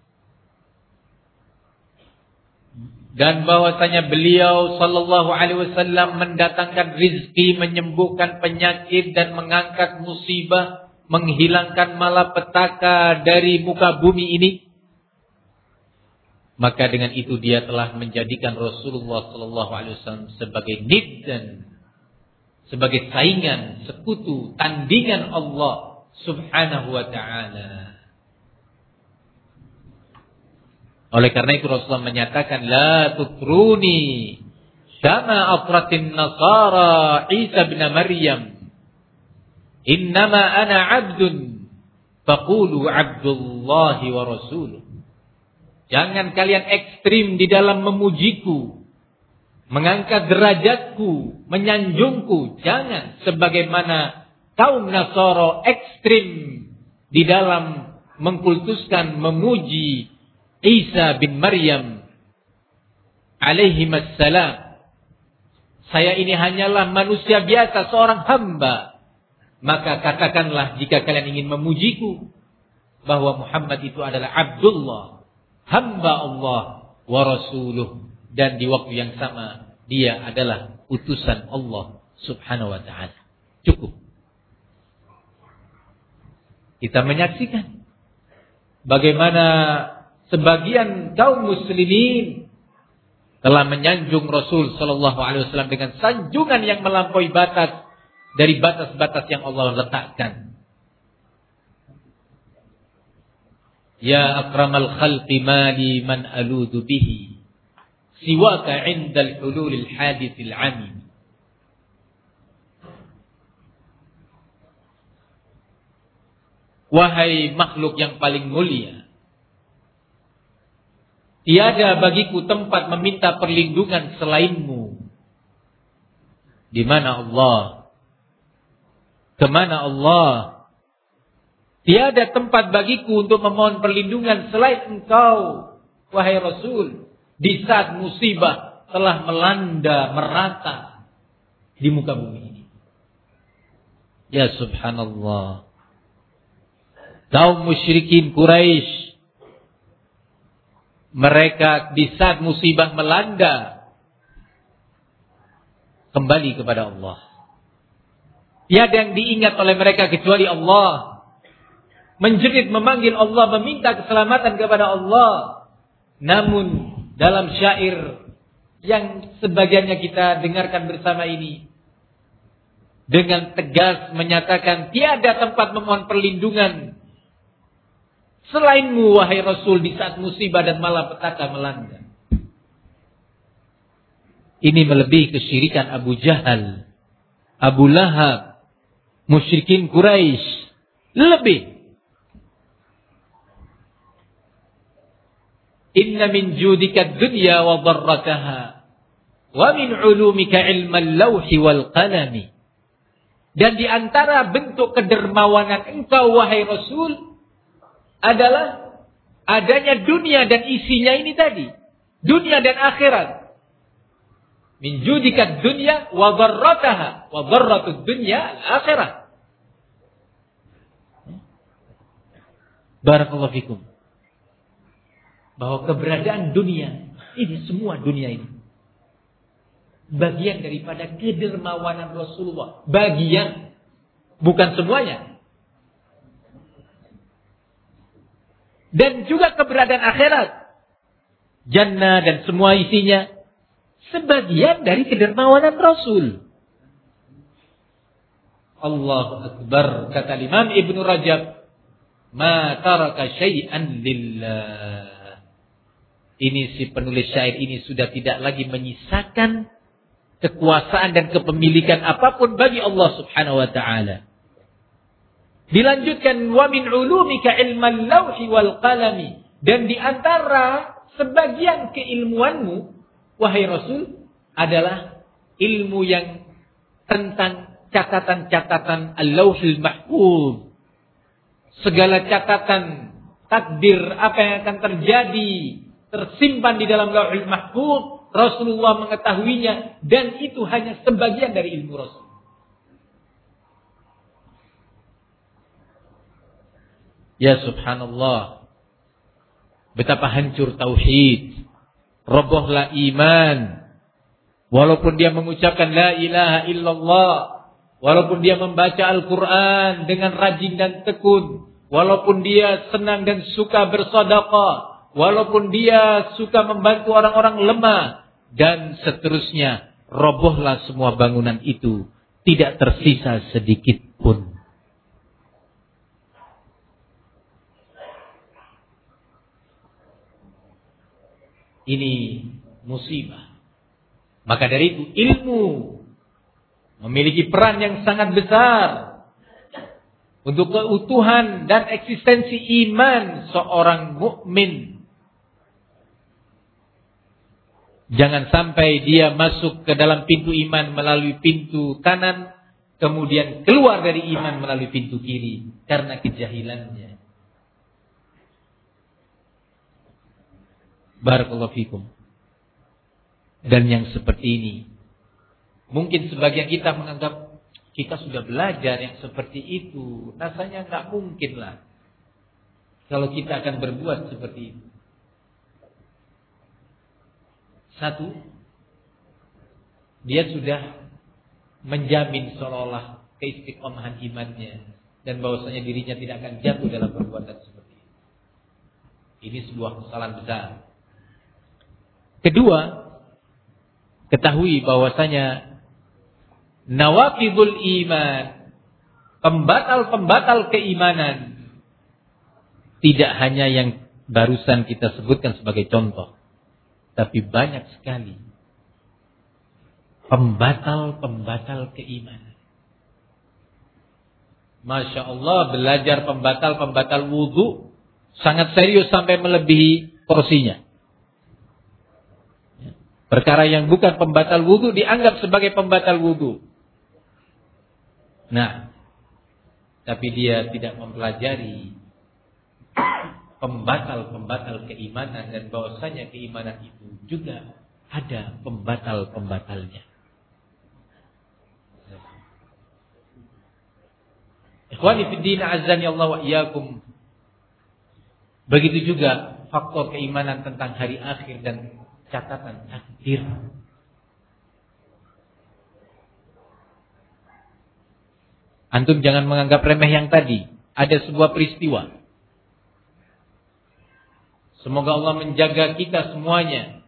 dan bahwasanya beliau sallallahu alaihi wasallam mendatangkan rizki, menyembuhkan penyakit dan mengangkat musibah, menghilangkan malapetaka dari muka bumi ini, maka dengan itu dia telah menjadikan Rasulullah sallallahu alaihi wasallam sebagai niddan, sebagai saingan, sekutu, tandingan Allah Subhanahu wa ta'ala. Oleh karena itu Rasulullah menyatakan, la tutruni kama atratin nasara Isa bin Maryam, innama ana abdun faqulu abdullahi wa rasuluh. Jangan kalian ekstrim di dalam memujiku, mengangkat derajatku, menyanjungku. Jangan sebagaimana kaum Nasara ekstrim di dalam mengkultuskan, memuji Isa bin Maryam alaihimassalam. Saya ini hanyalah manusia biasa, seorang hamba. Maka katakanlah jika kalian ingin memujiku, bahwa Muhammad itu adalah Abdullah, hamba Allah wa rasuluh, dan di waktu yang sama dia adalah utusan Allah Subhanahu wa ta'ala. Cukup. Kita menyaksikan bagaimana sebagian kaum muslimin telah menyanjung Rasul sallallahu alaihi wasallam dengan sanjungan yang melampaui batas dari batas-batas yang Allah letakkan. Ya akramal khalqi mali man aludu bihi siwaka indal hululil hadithil amin. Wahai makhluk yang paling mulia, tiada bagiku tempat meminta perlindungan selainmu. Di mana Allah? Kemana Allah? Tiada tempat bagiku untuk memohon perlindungan selain engkau, wahai Rasul. Di saat musibah telah melanda merata di muka bumi ini. Ya subhanallah. Kaum musyrikin Quraisy, mereka di saat musibah melanda kembali kepada Allah. Tiada yang diingat oleh mereka kecuali Allah. Menjerit memanggil Allah, meminta keselamatan kepada Allah. Namun dalam syair yang sebagiannya kita dengarkan bersama ini, dengan tegas menyatakan tiada tempat memohon perlindungan selainmu wahai Rasul di saat musibah dan malapetaka melanda. Ini melebihi kesyirikan Abu Jahal, Abu Lahab, musyrikin Quraisy. Lebih. Inna min judika dunya wa dharrataha wa min ulumika ilmal lawhi wal qalami. Dan di antara bentuk kedermawanan engkau wahai Rasul adalah adanya dunia dan isinya ini tadi. Dunia dan akhirat. Min judika dunya wa dharrataha wa dharratud dunya al-akhirah. Barakallahu fikum. Bahwa keberadaan dunia, ini semua dunia ini, bagian daripada kedermawanan Rasulullah. Bagian, bukan semuanya. Dan juga keberadaan akhirat, jannah dan semua isinya, sebagian dari kedermawanan Rasul. Allahu Akbar. Kata Imam Ibnu Rajab, ma taraka syai'an lillah. Ini si penulis syair ini sudah tidak lagi menyisakan kekuasaan dan kepemilikan apapun bagi Allah Subhanahu wa taala. Dilanjutkan wa min ulumika ilmal lawhi wal qalami, dan di antara sebagian keilmuanmu wahai Rasul adalah ilmu yang tentang catatan-catatan al-lauhil mahfuz. Segala catatan takdir apa yang akan terjadi tersimpan di dalam lauhul mahfuz, Rasulullah mengetahuinya, dan itu hanya sebagian dari ilmu Rasul. Ya subhanallah, betapa hancur tauhid, robohlah iman. Walaupun dia mengucapkan la ilaha illallah, walaupun dia membaca Al-Quran dengan rajin dan tekun, walaupun dia senang dan suka bersedekah, walaupun dia suka membantu orang-orang lemah, dan seterusnya, robohlah semua bangunan itu, tidak tersisa sedikit pun. Ini musibah. Maka dari itu ilmu memiliki peran yang sangat besar untuk keutuhan dan eksistensi iman seorang mukmin. Jangan sampai dia masuk ke dalam pintu iman melalui pintu kanan, kemudian keluar dari iman melalui pintu kiri karena kejahilannya. Barakallahu fikum. Dan yang seperti ini, mungkin sebagian kita menganggap kita sudah belajar yang seperti itu, rasanya nggak mungkin lah kalau kita akan berbuat seperti itu. Satu, dia sudah menjamin seolah-olah keistiqomahan imannya dan bahwasanya dirinya tidak akan jatuh dalam perbuatan seperti ini. Ini sebuah kesalahan besar. Kedua, ketahui bahwasanya nawaqidul iman, pembatal-pembatal keimanan, tidak hanya yang barusan kita sebutkan sebagai contoh, tapi banyak sekali pembatal-pembatal keimanan. Masya Allah, belajar pembatal-pembatal wudu sangat serius sampai melebihi porsinya. Perkara yang bukan pembatal wudu dianggap sebagai pembatal wudu. Nah, tapi dia tidak mempelajari pembatal-pembatal keimanan, dan bahwasanya keimanan itu juga ada pembatal-pembatalnya. Ikhwani fid din, azani Allah wa iyyakum. Begitu juga faktor keimanan tentang hari akhir dan catatan takdir. Antum jangan menganggap remeh yang tadi. Ada sebuah peristiwa. Semoga Allah menjaga kita semuanya.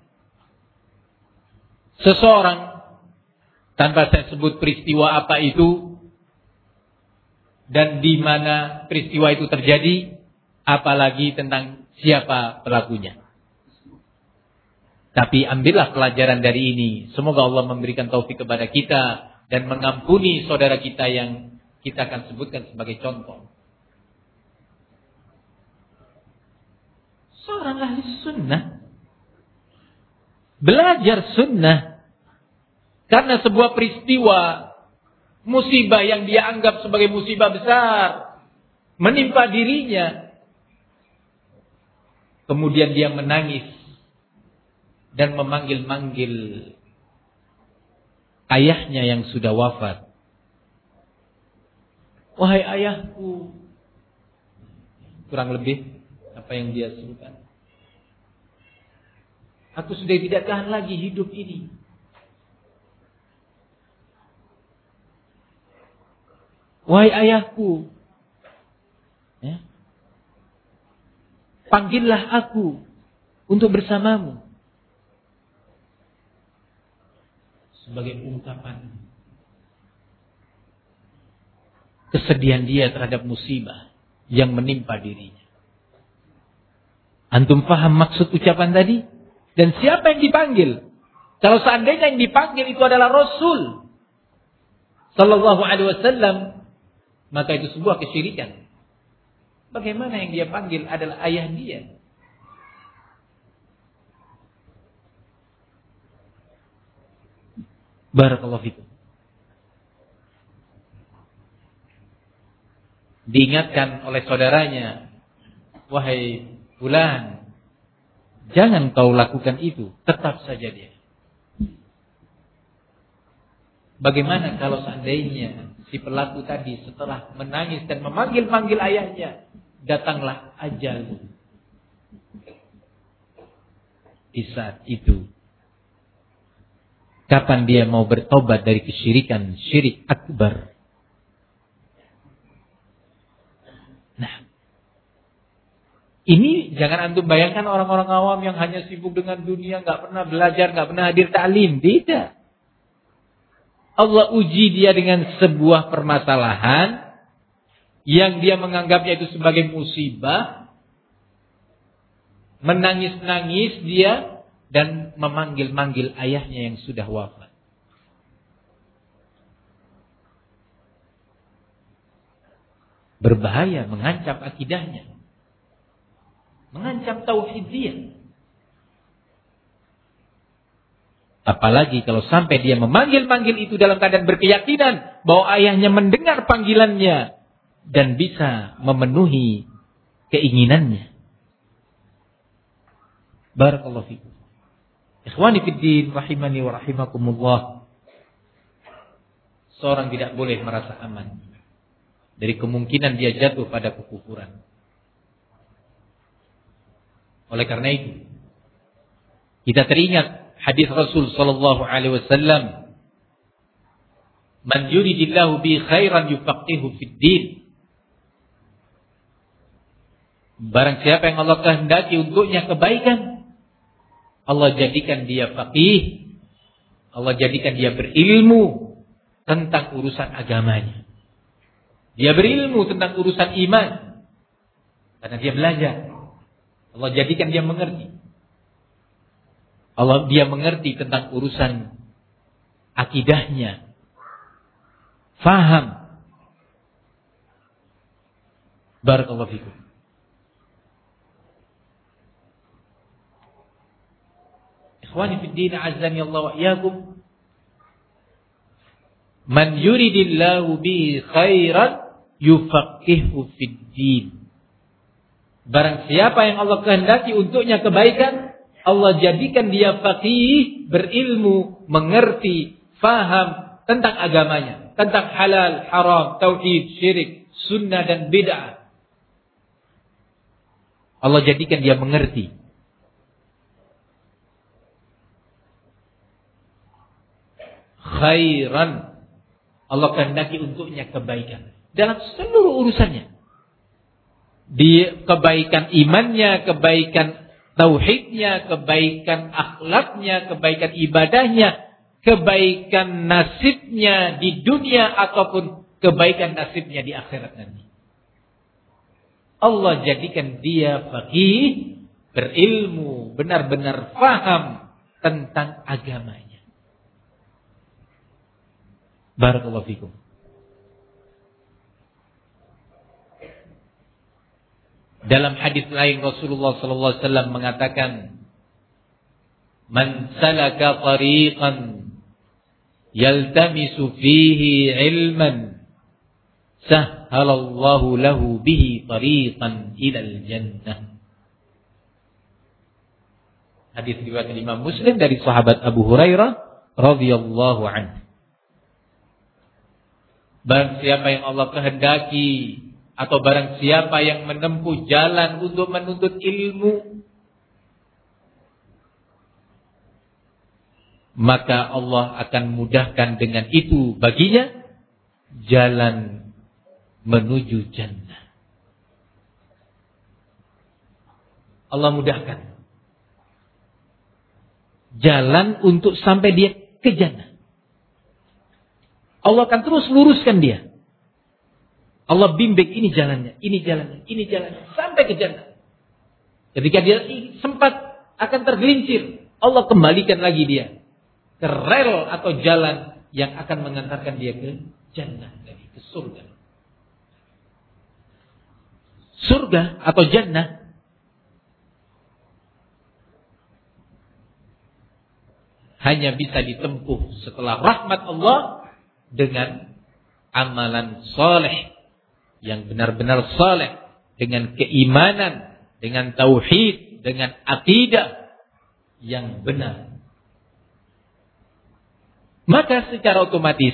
Seseorang, tanpa saya sebut peristiwa apa itu dan di mana peristiwa itu terjadi, apalagi tentang siapa pelakunya. Tapi ambillah pelajaran dari ini. Semoga Allah memberikan taufik kepada kita dan mengampuni saudara kita yang kita akan sebutkan sebagai contoh. Seorang ahli sunnah belajar sunnah karena sebuah peristiwa musibah yang dia anggap sebagai musibah besar menimpa dirinya. Kemudian dia menangis dan memanggil-manggil ayahnya yang sudah wafat. Wahai ayahku. Kurang lebih apa yang dia sebutkan. Aku sudah tidak tahan lagi hidup ini. Wahai ayahku. Ya. Panggillah aku untuk bersamamu. Sebagai ungkapan kesedihan dia terhadap musibah yang menimpa dirinya. Antum paham maksud ucapan tadi? Dan siapa yang dipanggil? Kalau seandainya yang dipanggil itu adalah Rasul Sallallahu Alaihi Wasallam, maka itu sebuah kesyirikan. Bagaimana yang dia panggil adalah ayah dia? Barakallahu fikum. Diingatkan oleh saudaranya, wahai fulan, jangan kau lakukan itu, tetap saja dia. Bagaimana kalau seandainya si pelaku tadi setelah menangis dan memanggil-manggil ayahnya, datanglah ajal. Di saat itu, kapan dia mau bertobat dari kesyirikan, syirik akbar? Nah, ini jangan antum bayangkan orang-orang awam yang hanya sibuk dengan dunia, nggak pernah belajar, nggak pernah hadir ta'lim. Tidak. Allah uji dia dengan sebuah permasalahan yang dia menganggapnya itu sebagai musibah. Menangis-nangis dia dan memanggil-manggil ayahnya yang sudah wafat. Berbahaya, mengancam akidahnya. Mengancam tauhid dia. Apalagi kalau sampai dia memanggil-manggil itu dalam keadaan berkeyakinan bahwa ayahnya mendengar panggilannya dan bisa memenuhi keinginannya. Barakallahu fikum. Ikhwani fid din rahimani wa rahimakumullah. Seorang tidak boleh merasa aman dari kemungkinan dia jatuh pada kekufuran. Oleh karena itu, kita teringat hadis Rasul sallallahu alaihi wasallam, "Man yuridillahu bi khairan yufaqihu fid din." Barang siapa yang Allah kehendaki untuknya kebaikan, Allah jadikan dia faqih, Allah jadikan dia berilmu tentang urusan agamanya. Dia berilmu tentang urusan iman karena dia belajar. Allah jadikan dia mengerti. Allah dia mengerti tentang urusan akidahnya. Faham. Barakallahu fikum. Ikhwani fid din, azzani Allah wa iyyakum. Man yuridillahu bihi khairan yufaqihu fid din. Barang siapa yang Allah kehendaki untuknya kebaikan, Allah jadikan dia faqih, berilmu, mengerti, faham tentang agamanya, tentang halal, haram, tauhid, syirik, sunnah dan bid'ah. Allah jadikan dia mengerti. Khairan, Allah kehendaki untuknya kebaikan dalam seluruh urusannya. Di kebaikan imannya, kebaikan tauhidnya, kebaikan akhlaknya, kebaikan ibadahnya, kebaikan nasibnya di dunia ataupun kebaikan nasibnya di akhirat nanti. Allah jadikan dia faqih, berilmu, benar-benar faham tentang agamanya. Barakallahu fikum. Dalam hadis lain Rasulullah sallallahu alaihi wasallam mengatakan, "Man salaka tariqan yaltamisu fihi ilman, sahhalallahu lahu bihi tariqan ilal jannah." Hadis riwayat Imam Muslim dari sahabat Abu Hurairah radhiyallahu anhu. Barang siapa yang Allah kehendaki atau barang siapa yang menempuh jalan untuk menuntut ilmu, maka Allah akan mudahkan dengan itu baginya jalan menuju jannah. Allah mudahkan jalan untuk sampai dia ke jannah. Allah akan terus luruskan dia. Allah bimbing, ini jalannya, ini jalannya, ini jalannya, sampai ke jannah. Ketika dia sempat akan tergelincir, Allah kembalikan lagi dia ke rel atau jalan yang akan mengantarkan dia ke jannah, ke surga. Surga atau jannah hanya bisa ditempuh setelah rahmat Allah dengan amalan soleh yang benar-benar saleh, dengan keimanan, dengan tauhid, dengan akidah yang benar. Maka secara otomatis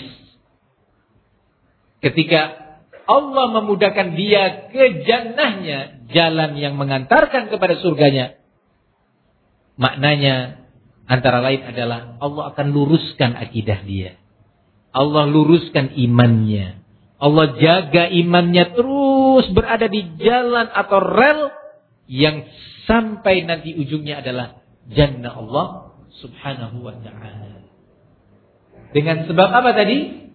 ketika Allah memudahkan dia ke jannahnya, jalan yang mengantarkan kepada surganya, maknanya antara lain adalah Allah akan luruskan akidah dia. Allah luruskan imannya. Allah jaga imannya terus berada di jalan atau rel yang sampai nanti ujungnya adalah jannah Allah subhanahu wa ta'ala. Dengan sebab apa tadi?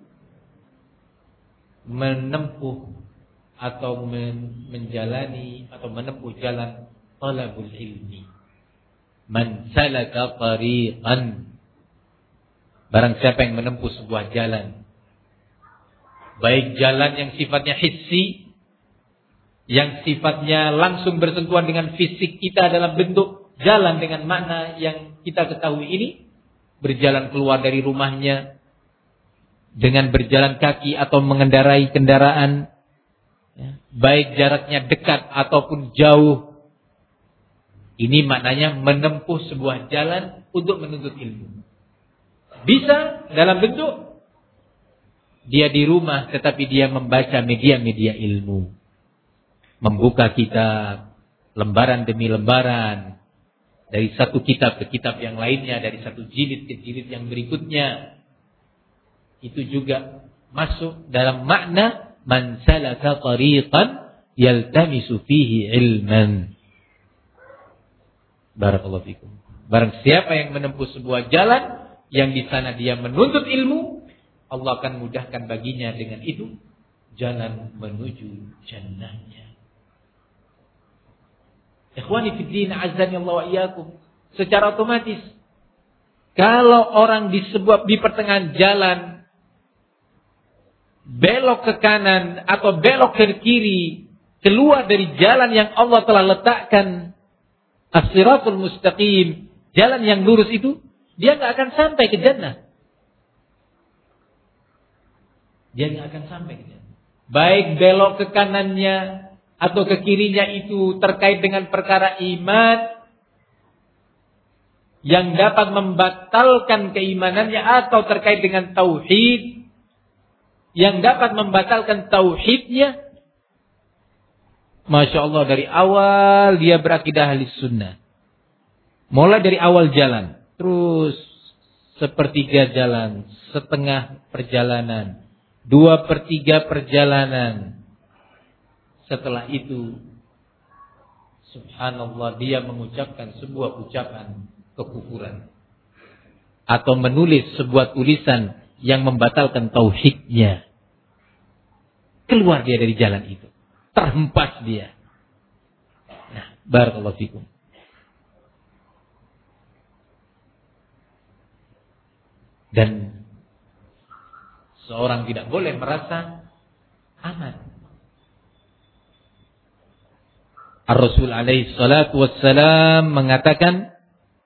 Menempuh atau men- menjalani atau menempuh jalan talabul ilmi. Man salaka tariqan. Barang siapa yang menempuh sebuah jalan, baik jalan yang sifatnya hissi, yang sifatnya langsung bersentuhan dengan fisik kita dalam bentuk jalan dengan makna yang kita ketahui ini, berjalan keluar dari rumahnya dengan berjalan kaki atau mengendarai kendaraan, ya, baik jaraknya dekat ataupun jauh. Ini maknanya menempuh sebuah jalan untuk menuntut ilmu. Bisa dalam bentuk dia di rumah tetapi dia membaca media-media ilmu. Membuka kitab lembaran demi lembaran, dari satu kitab ke kitab yang lainnya, dari satu jilid ke jilid yang berikutnya. Itu juga masuk dalam makna man salaka tariqan yaltamisu fihi ilman. Barakallahu fikum. Barang siapa yang menempuh sebuah jalan yang di sana dia menuntut ilmu, Allah akan mudahkan baginya dengan itu jalan menuju jannahnya. Ikhwani fid din, azani Allah wa iyyakum. Secara otomatis kalau orang di sebuah di pertengahan jalan belok ke kanan atau belok ke kiri, keluar dari jalan yang Allah telah letakkan, as-siratul mustaqim, jalan yang lurus itu, dia nggak akan sampai ke jannah. Dia nggak akan sampai ke jannah. Baik belok ke kanannya atau ke kirinya itu terkait dengan perkara iman yang dapat membatalkan keimanannya, atau terkait dengan tauhid yang dapat membatalkan tauhidnya. Masya Allah, dari awal dia berakidah ahli sunnah. Mulai dari awal jalan, terus sepertiga jalan, setengah perjalanan, dua per tiga perjalanan. Setelah itu, subhanallah, dia mengucapkan sebuah ucapan kekufuran atau menulis sebuah tulisan yang membatalkan tauhidnya. Keluar dia dari jalan itu, terhempas dia. Nah, barakallahu fikum. Dan seorang tidak boleh merasa aman. Ar-Rasul alaihi salatu wassalam mengatakan,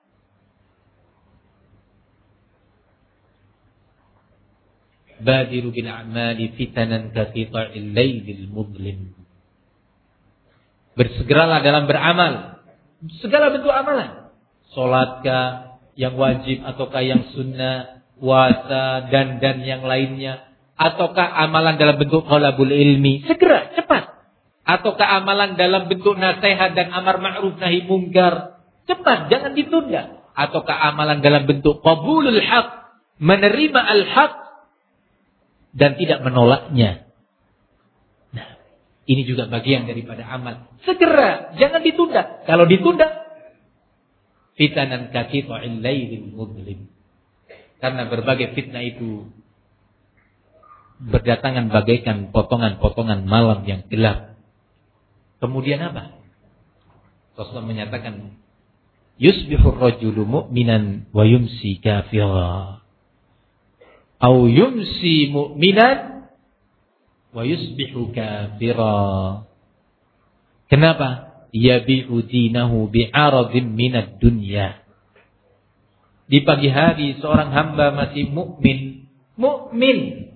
badiru bil a'mali fitanan kaqita'il lailil mudlim. Bersegeralah dalam beramal, segala bentuk amalan. Salatkah yang wajib ataukah yang sunnah, puasa dan dan yang lainnya, ataukah amalan dalam bentuk thalabul ilmi, segera, cepat. Ataukah amalan dalam bentuk nasihat dan amar ma'ruf nahi mungkar, cepat, jangan ditunda. Ataukah amalan dalam bentuk qabulul haq, menerima al-haq dan tidak menolaknya. Nah, ini juga bagian daripada amal. Segera, jangan ditunda. Kalau ditunda, fitanan kaqita'il lailil mudlim. Karena berbagai fitnah itu berdatangan bagaikan potongan-potongan malam yang gelap. Kemudian apa? Rasulullah menyatakan, yusbihur rajulu mu'minan wa yumsi kafira. Au yumsi mu'minan wa yusbihu kafira. Kenapa? Yabi'u dinahu bi'aradhin minad dunya. Di pagi hari seorang hamba masih mukmin, mukmin.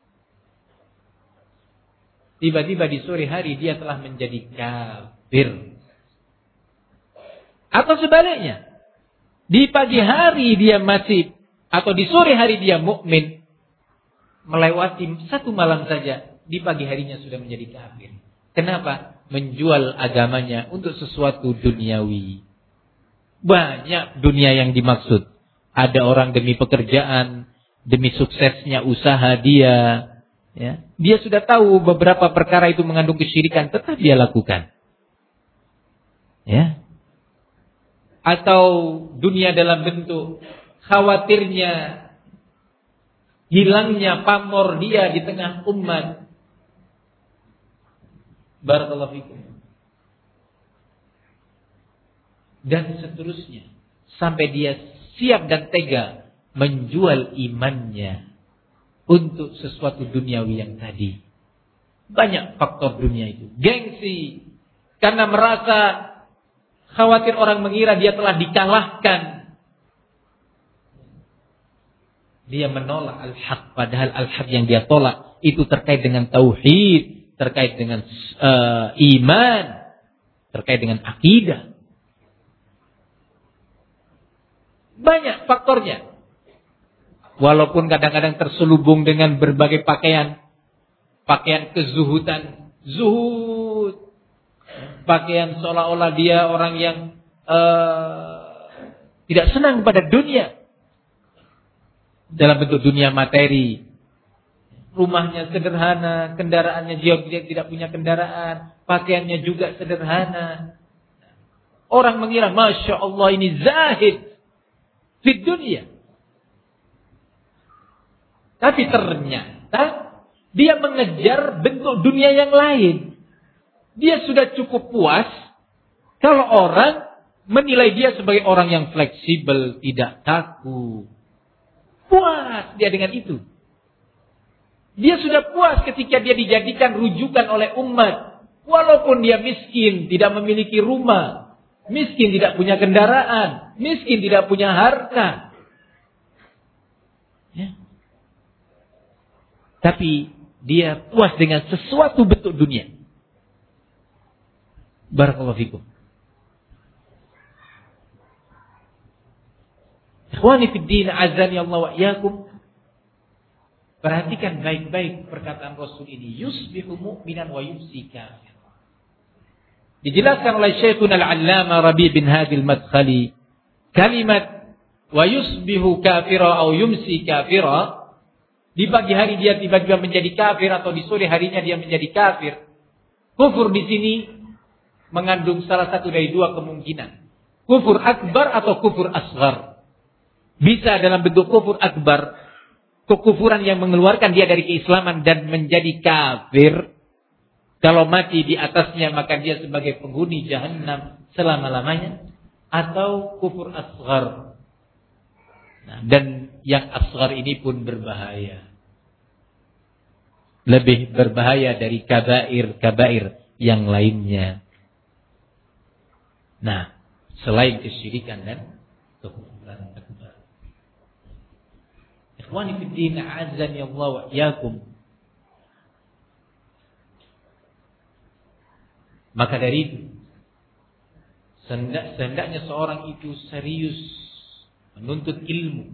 Tiba-tiba di sore hari dia telah menjadi kafir. Atau sebaliknya, di pagi hari dia masih, atau di sore hari dia mukmin, melewati satu malam saja, di pagi harinya sudah menjadi kafir. Kenapa? Menjual agamanya untuk sesuatu duniawi. Banyak dunia yang dimaksud. Ada orang demi pekerjaan, demi suksesnya usaha dia, ya, dia sudah tahu beberapa perkara itu mengandung kesyirikan, tetap dia lakukan. Ya. Atau dunia dalam bentuk khawatirnya hilangnya pamor dia di tengah umat. Barakallahu fikum. Dan seterusnya, sampai dia siap dan tega menjual imannya untuk sesuatu duniawi yang tadi. Banyak faktor dunia itu. Gengsi. Karena merasa khawatir orang mengira dia telah dikalahkan. Dia menolak al-haq. Padahal al-haq yang dia tolak itu terkait dengan tauhid, terkait dengan uh, iman, terkait dengan akidah. Banyak faktornya. Walaupun kadang-kadang terselubung dengan berbagai pakaian. Pakaian kezuhudan. Zuhud. Pakaian seolah-olah dia orang yang uh, tidak senang pada dunia. Dalam bentuk dunia materi. rumahnya sederhana, kendaraannya dia tidak punya kendaraan, pakaiannya juga sederhana. Orang mengira, Masya Allah ini zahid di dunia. Tapi ternyata dia mengejar bentuk dunia yang lain. Dia sudah cukup puas kalau orang menilai dia sebagai orang yang fleksibel, tidak kaku. Puas dia dengan itu. Dia sudah puas ketika dia dijadikan rujukan oleh umat. Walaupun dia miskin, tidak memiliki rumah, miskin tidak punya kendaraan, miskin tidak punya harta. Ya. Tapi dia puas dengan sesuatu bentuk dunia. Barakallahu fikum. Ikhwani fid din, azani Allah wa iyyakum. Perhatikan baik-baik perkataan Rasul ini. Yusbihu mu'minan wa yumsi kafir. Dijelaskan oleh Syekhuna al-Allama Rabi' bin Hadi al-Madkhali. Kalimat wa yusbihu kafira atau yumsi kafira. Di pagi hari dia tiba-tiba menjadi kafir atau di sore harinya dia menjadi kafir. Kufur di sini mengandung salah satu dari dua kemungkinan. Kufur akbar atau kufur asghar. Bisa dalam bentuk kufur akbar, kekufuran yang mengeluarkan dia dari keislaman dan menjadi kafir. Kalau mati di atasnya maka dia sebagai penghuni jahannam selama-lamanya. Atau kufur asghar. Nah, dan yang asghar ini pun berbahaya. Lebih berbahaya dari kabair-kabair yang lainnya. Nah, selain kesyirikan dan kekufuran akbar. Ikhwani fid din, a'azzani Allah wa iyyakum. Maka dari itu, sehendaknya seorang itu serius menuntut ilmu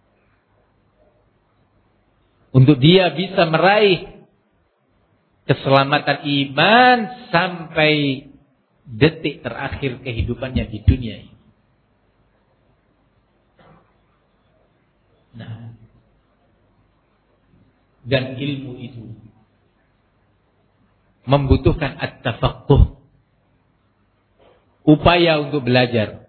untuk dia bisa meraih keselamatan iman sampai detik terakhir kehidupannya di dunia ini. Nah, dan ilmu itu membutuhkan at-tafaqquh, upaya untuk belajar.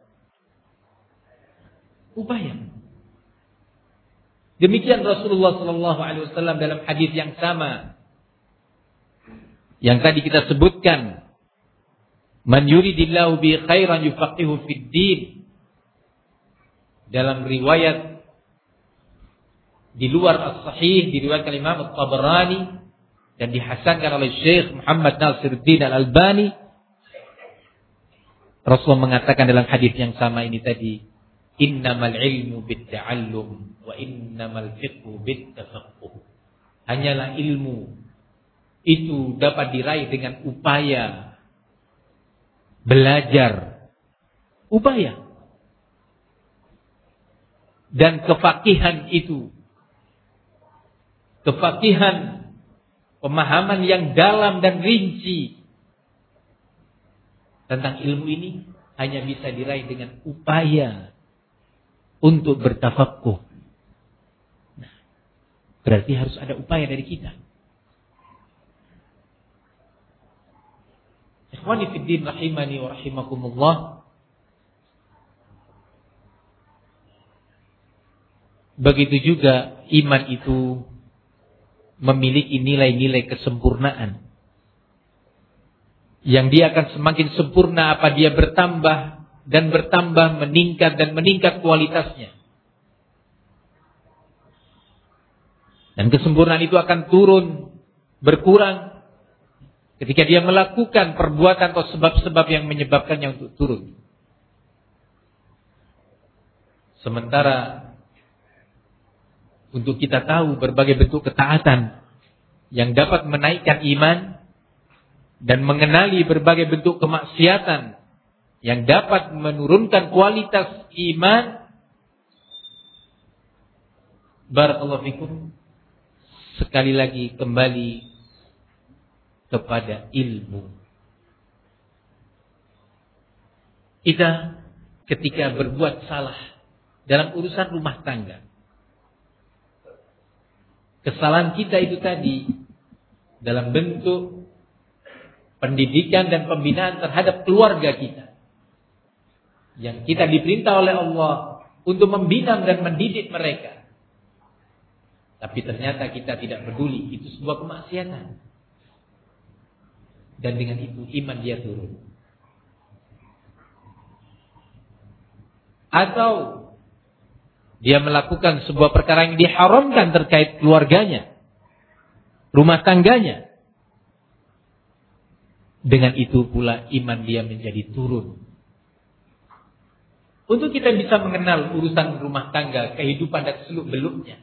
Upaya. Demikian Rasulullah sallallahu alaihi wasallam dalam hadis yang sama yang tadi kita sebutkan, man yuridillahu bi khairan yufaqihu fid din. Dalam riwayat di luar as-sahih diriwayatkan Imam At-Tabarani dan dihasankan oleh Syekh Muhammad Nasiruddin Al-Albani. Rasulullah mengatakan dalam hadis yang sama ini tadi, innamal ilmu bit-ta'allum wa innamal fiqhu bit-tafaqquh. Hanyalah ilmu itu dapat diraih dengan upaya belajar, upaya. Dan kefakihan itu, kefakihan, pemahaman yang dalam dan rinci tentang ilmu ini hanya bisa diraih dengan upaya untuk bertafaqquh. Nah, berarti harus ada upaya dari kita. Ikhwani fid din rahimani wa rahimakumullah. Begitu juga iman itu memiliki nilai-nilai kesempurnaan. Yang dia akan semakin sempurna apa dia bertambah dan bertambah, meningkat dan meningkat kualitasnya. Dan kesempurnaan itu akan turun, berkurang ketika dia melakukan perbuatan atau sebab-sebab yang menyebabkannya untuk turun. Sementara untuk kita tahu berbagai bentuk ketaatan yang dapat menaikkan iman dan mengenali berbagai bentuk kemaksiatan yang dapat menurunkan kualitas iman. Barakallahu fikum. Sekali lagi kembali kepada ilmu. Kita ketika berbuat salah dalam urusan rumah tangga, Kesalahan kita itu tadi dalam bentuk pendidikan dan pembinaan terhadap keluarga kita. Yang kita diperintah oleh Allah untuk membina dan mendidik mereka. Tapi ternyata kita tidak peduli, itu sebuah kemaksiatan. Dan dengan itu iman dia turun. Atau dia melakukan sebuah perkara yang diharamkan terkait keluarganya, rumah tangganya. Dengan itu pula iman dia menjadi turun. Untuk kita bisa mengenal urusan rumah tangga, kehidupan dan seluk-beluknya,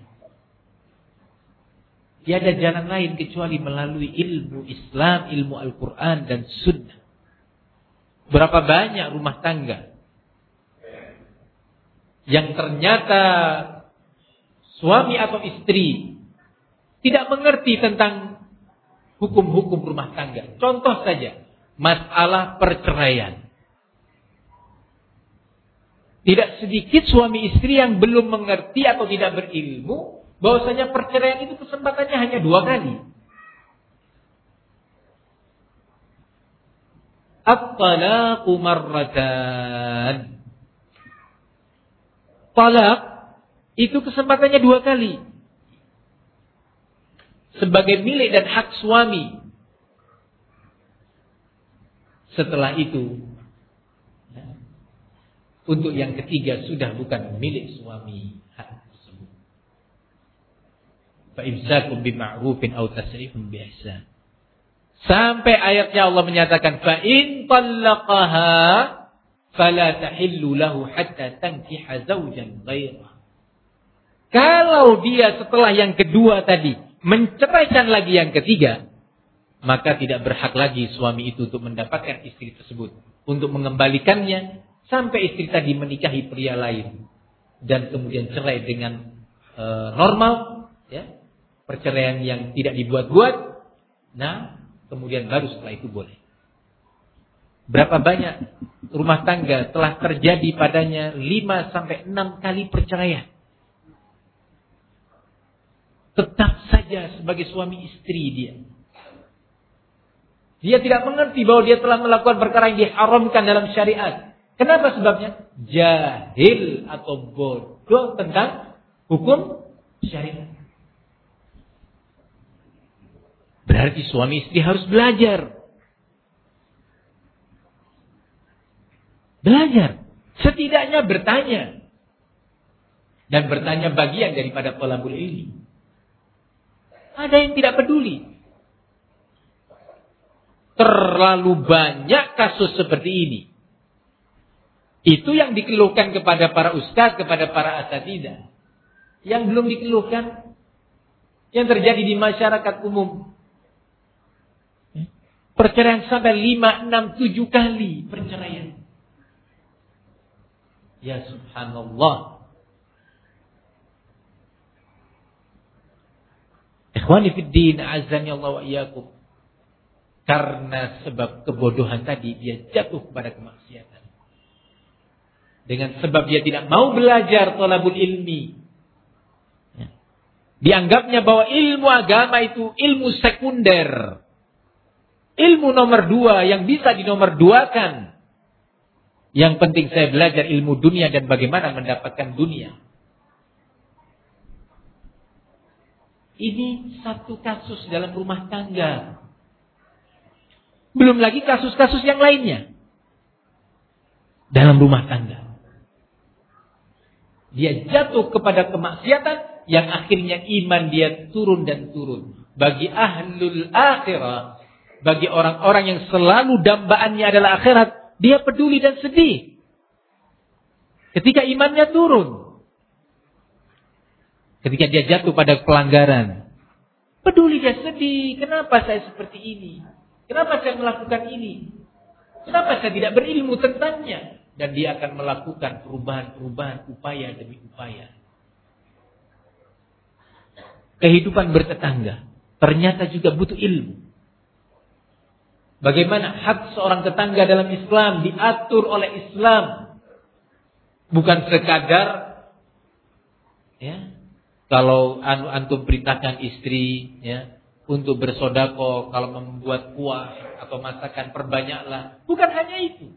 tiada jalan lain kecuali melalui ilmu Islam, ilmu Al-Quran dan Sunnah. Berapa banyak rumah tangga yang ternyata suami atau istri tidak mengerti tentang hukum-hukum rumah tangga. Contoh saja, masalah perceraian. Tidak sedikit suami istri yang belum mengerti atau tidak berilmu bahwasanya perceraian itu kesempatannya hanya dua kali. At-talaqu marratan. Talak itu kesempatannya dua kali. Sebagai milik dan hak suami. Setelah itu, untuk yang ketiga sudah bukan milik suami hak tersebut. Fa imsakum bima'rufin aw tasrihun bi ihsan. Sampai ayatnya Allah menyatakan fa in talaqaha fala tahillu lahu hatta tankiha zawjan ghairah. Kalau dia setelah yang kedua tadi menceraikan lagi yang ketiga, maka tidak berhak lagi suami itu untuk mendapatkan istri tersebut, untuk mengembalikannya sampai istri tadi menikahi pria lain dan kemudian cerai dengan e, normal, ya, perceraian yang tidak dibuat-buat. Nah, kemudian baru setelah itu boleh. Berapa banyak rumah tangga telah terjadi padanya lima sampai enam kali perceraian. Tetap saja sebagai suami istri dia. Dia tidak mengerti bahwa dia telah melakukan perkara yang diharamkan dalam syariat. Kenapa sebabnya? Jahil atau bodoh tentang hukum syariat. Berarti suami istri harus belajar. Belajar. Setidaknya bertanya. Dan bertanya bagian daripada thalabul ilmi. Ada yang tidak peduli. Terlalu banyak kasus seperti ini. Itu yang dikeluhkan kepada para ustaz, kepada para asatidzah. Yang belum dikeluhkan, yang terjadi di masyarakat umum. Perceraian sampai lima, enam, tujuh kali perceraian. Ya subhanallah. Ikhwani fid din, azani Allah wa iyyakum. Karena sebab kebodohan tadi dia jatuh kepada kemaksiatan. Dengan sebab dia tidak mau belajar thalabul ilmi. Ya. Dianggapnya bahwa ilmu agama itu ilmu sekunder. Ilmu nomor dua yang bisa dinomorduakan. Yang penting saya belajar ilmu dunia dan bagaimana mendapatkan dunia. Ini satu kasus dalam rumah tangga. Belum lagi kasus-kasus yang lainnya. Dalam rumah tangga. Dia jatuh kepada kemaksiatan yang akhirnya iman dia turun dan turun. Bagi ahlul akhirah, bagi orang-orang yang selalu dambaannya adalah akhirat, dia peduli dan sedih ketika imannya turun. Ketika dia jatuh pada pelanggaran, peduli dia sedih. Kenapa saya seperti ini? Kenapa saya melakukan ini? Kenapa saya tidak berilmu tentangnya? Dan dia akan melakukan perubahan-perubahan upaya demi upaya. Kehidupan bertetangga ternyata juga butuh ilmu. Bagaimana hak seorang tetangga dalam Islam diatur oleh Islam. Bukan sekadar ya, Kalau antum perintahkan istri ya untuk bersedekah, kalau membuat kuah atau masakan perbanyaklah. Bukan hanya itu.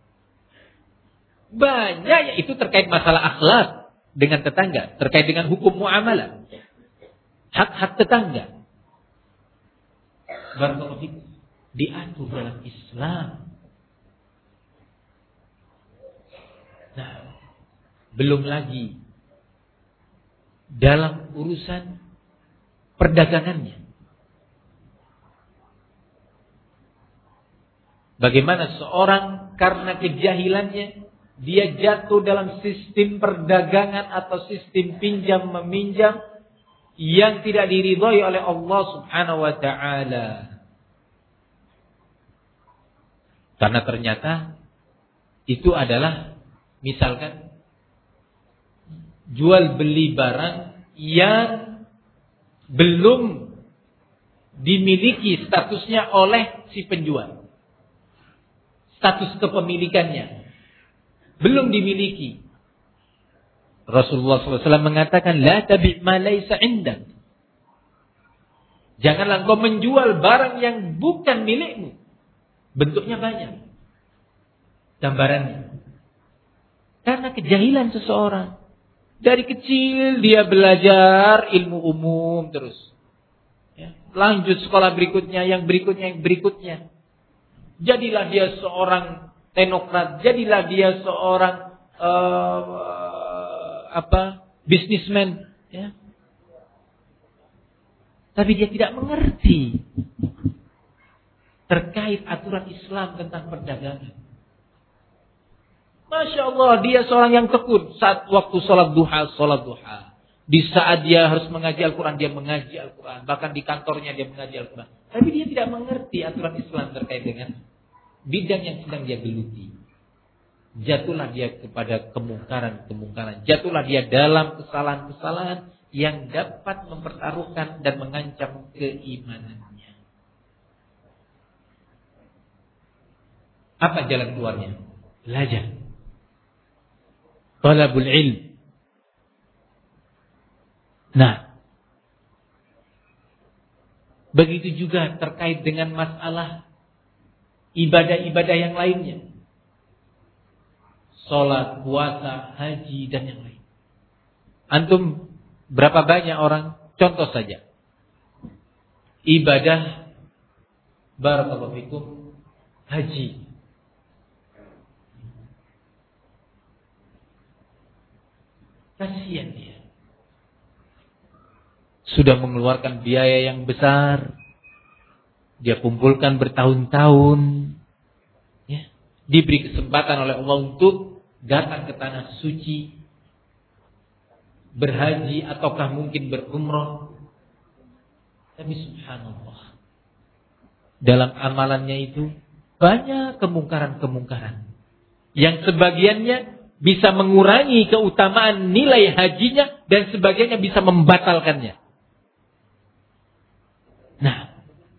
Banyak itu terkait masalah akhlak dengan tetangga, terkait dengan hukum muamalah. Hak-hak tetangga. Barakallahu fikum. Diatur dalam Islam. Nah, belum lagi dalam urusan perdagangannya. Bagaimana seorang karena kejahilannya dia jatuh dalam sistem perdagangan atau sistem pinjam meminjam yang tidak diridhai oleh Allah Subhanahu wa taala. Karena ternyata itu adalah misalkan jual beli barang yang belum dimiliki statusnya oleh si penjual. Status kepemilikannya belum dimiliki. Rasulullah shallallahu alaihi wasallam mengatakan, La tabi' ma laysa indak. Janganlah engkau menjual barang yang bukan milikmu. Bentuknya banyak. Gambarannya. Karena kejahilan seseorang. Dari kecil dia belajar ilmu umum terus. Ya. Lanjut sekolah berikutnya, yang berikutnya, yang berikutnya. Jadilah dia seorang teknokrat. Jadilah dia seorang uh, apa bisnismen. Ya. Tapi dia tidak mengerti terkait aturan Islam tentang perdagangan. Masya Allah, dia seorang yang tekun. Saat waktu sholat duha, sholat duha. Di saat dia harus mengaji Al-Quran, dia mengaji Al-Quran. Bahkan di kantornya dia mengaji Al-Quran. Tapi dia tidak mengerti aturan Islam terkait dengan bidang yang sedang dia geluti. Jatuhlah dia kepada kemungkaran-kemungkaran. Jatuhlah dia dalam kesalahan-kesalahan yang dapat mempertaruhkan dan mengancam keimanannya. Apa jalan keluarnya? Belajar. Talabul ilm. Nah, begitu juga terkait dengan masalah ibadah-ibadah yang lainnya. Salat, puasa, haji, dan yang lain. Antum berapa banyak orang? Contoh saja. Ibadah barakallahu fikum haji. Kasihan dia. Sudah mengeluarkan biaya yang besar. Dia kumpulkan bertahun-tahun. Ya. Diberi kesempatan oleh Allah untuk datang ke tanah suci. Berhaji ataukah mungkin berumrah. Tapi subhanallah. Dalam amalannya itu banyak kemungkaran-kemungkaran. Yang sebagiannya bisa mengurangi keutamaan nilai hajinya dan sebagainya bisa membatalkannya. Nah,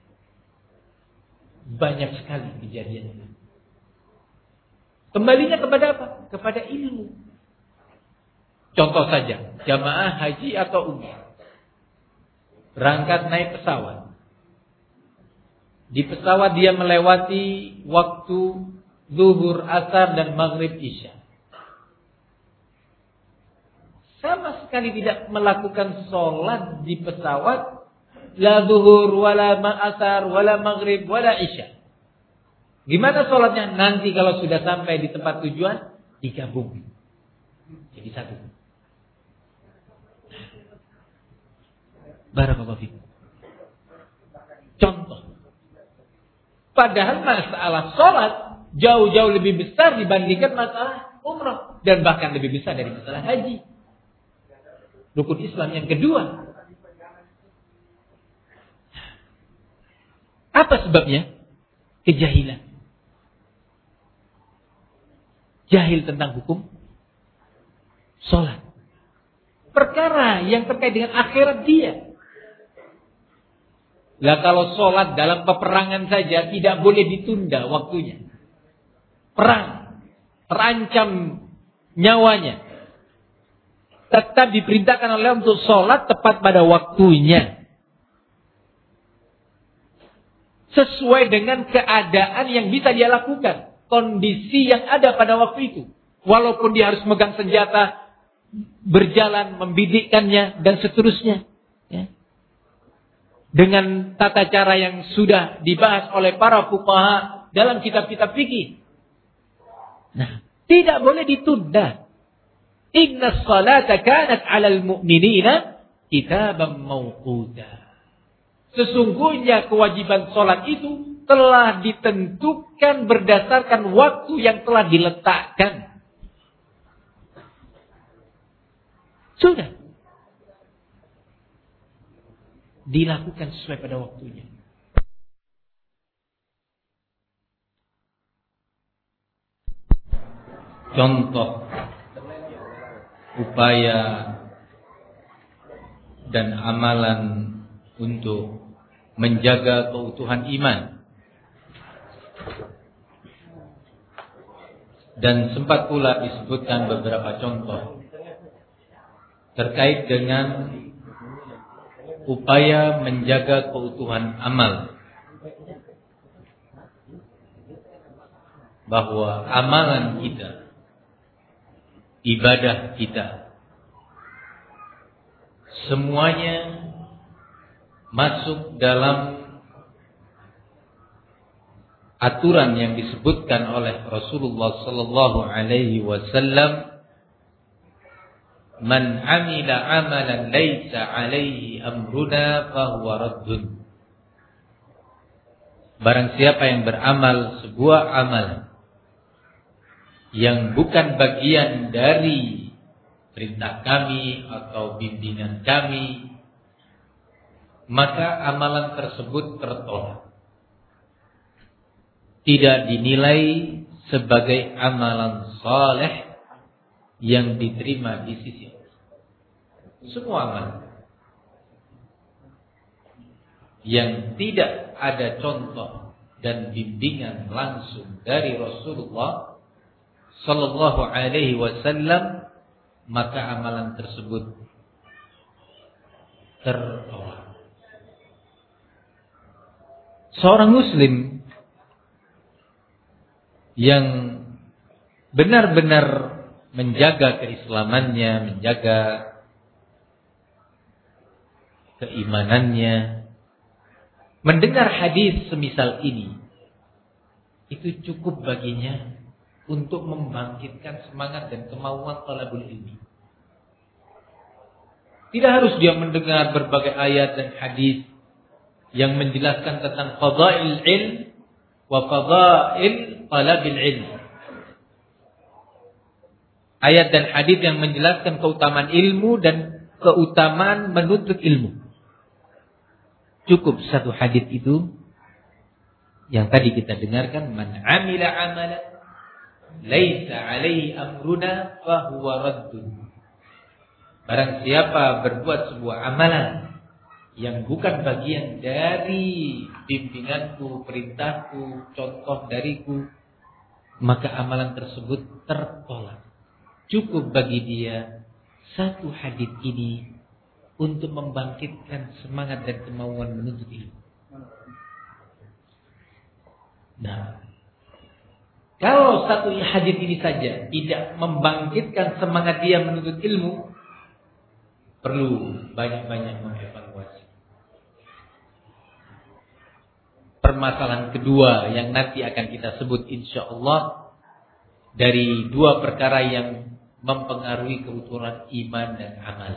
banyak sekali kejadian. Kembalinya kepada apa? Kepada ilmu. Contoh saja, jamaah haji atau umrah. Berangkat naik pesawat. Di pesawat dia melewati waktu zuhur, asar dan maghrib isya. Sama sekali tidak melakukan sholat di pesawat. La zuhur, wala asar, wala maghrib, wala isya. Gimana sholatnya? Nanti kalau sudah sampai di tempat tujuan, digabung. Jadi satu. Barakallahu fikum. Contoh. Padahal masalah sholat jauh-jauh lebih besar dibandingkan masalah umrah. Dan bahkan lebih besar dari masalah haji. Rukun Islam yang kedua. Apa sebabnya? Kejahilan. Jahil tentang hukum sholat. Perkara yang terkait dengan akhirat dia. Lah kalau sholat dalam peperangan saja tidak boleh ditunda waktunya. Perang. Terancam nyawanya. tetap diperintahkan oleh untuk sholat tepat pada waktunya. Sesuai dengan keadaan yang bisa dia lakukan. Kondisi yang ada pada waktu itu. Walaupun dia harus megang senjata, berjalan, membidikkannya, dan seterusnya. Ya. Dengan tata cara yang sudah dibahas oleh para fuqaha dalam kitab-kitab fikih. Nah, tidak boleh ditunda. Inna salata kanat 'alal mu'minina kitaban mawquta. Sesungguhnya kewajiban salat itu telah ditentukan berdasarkan waktu yang telah diletakkan. Sudah. Dilakukan sesuai pada waktunya. Contoh upaya dan amalan untuk menjaga keutuhan iman. Dan sempat pula disebutkan beberapa contoh terkait dengan upaya menjaga keutuhan amal. Bahwa amalan kita, ibadah kita, semuanya masuk dalam aturan yang disebutkan oleh Rasulullah sallallahu alaihi wasallam, man amila amalan laisa alaihi amruna fahuwa raddun. Barang siapa yang beramal sebuah amalan yang bukan bagian dari perintah kami atau bimbingan kami, maka amalan tersebut tertolak. Tidak dinilai sebagai amalan saleh yang diterima di sisi Allah. Semua amalan yang tidak ada contoh dan bimbingan langsung dari Rasulullah sallallahu alaihi wasallam, maka amalan tersebut tertolak. Seorang muslim yang benar-benar menjaga keislamannya, menjaga keimanannya, mendengar hadis semisal ini, itu cukup baginya untuk membangkitkan semangat dan kemauan talabul ilmi. Tidak harus dia mendengar berbagai ayat dan hadis yang menjelaskan tentang qada'il ilm wa qada'il talabil ilm. Ayat dan hadis yang menjelaskan keutamaan ilmu dan keutamaan menuntut ilmu. Cukup satu hadis itu yang tadi kita dengarkan, man amila amalan laisa alaihi amruna fahuwa raddun. Barang siapa berbuat sebuah amalan yang bukan bagian dari bimbinganku, perintahku, contoh dariku, maka amalan tersebut tertolak. Cukup bagi dia satu hadis ini untuk membangkitkan semangat dan kemauan menuntut ilmu. Nah, kalau satu hadis ini saja tidak membangkitkan semangat dia menuntut ilmu, perlu banyak-banyak mengevaluasi. Permasalahan kedua yang nanti akan kita sebut insyaallah dari dua perkara yang mempengaruhi keutuhan iman dan amal.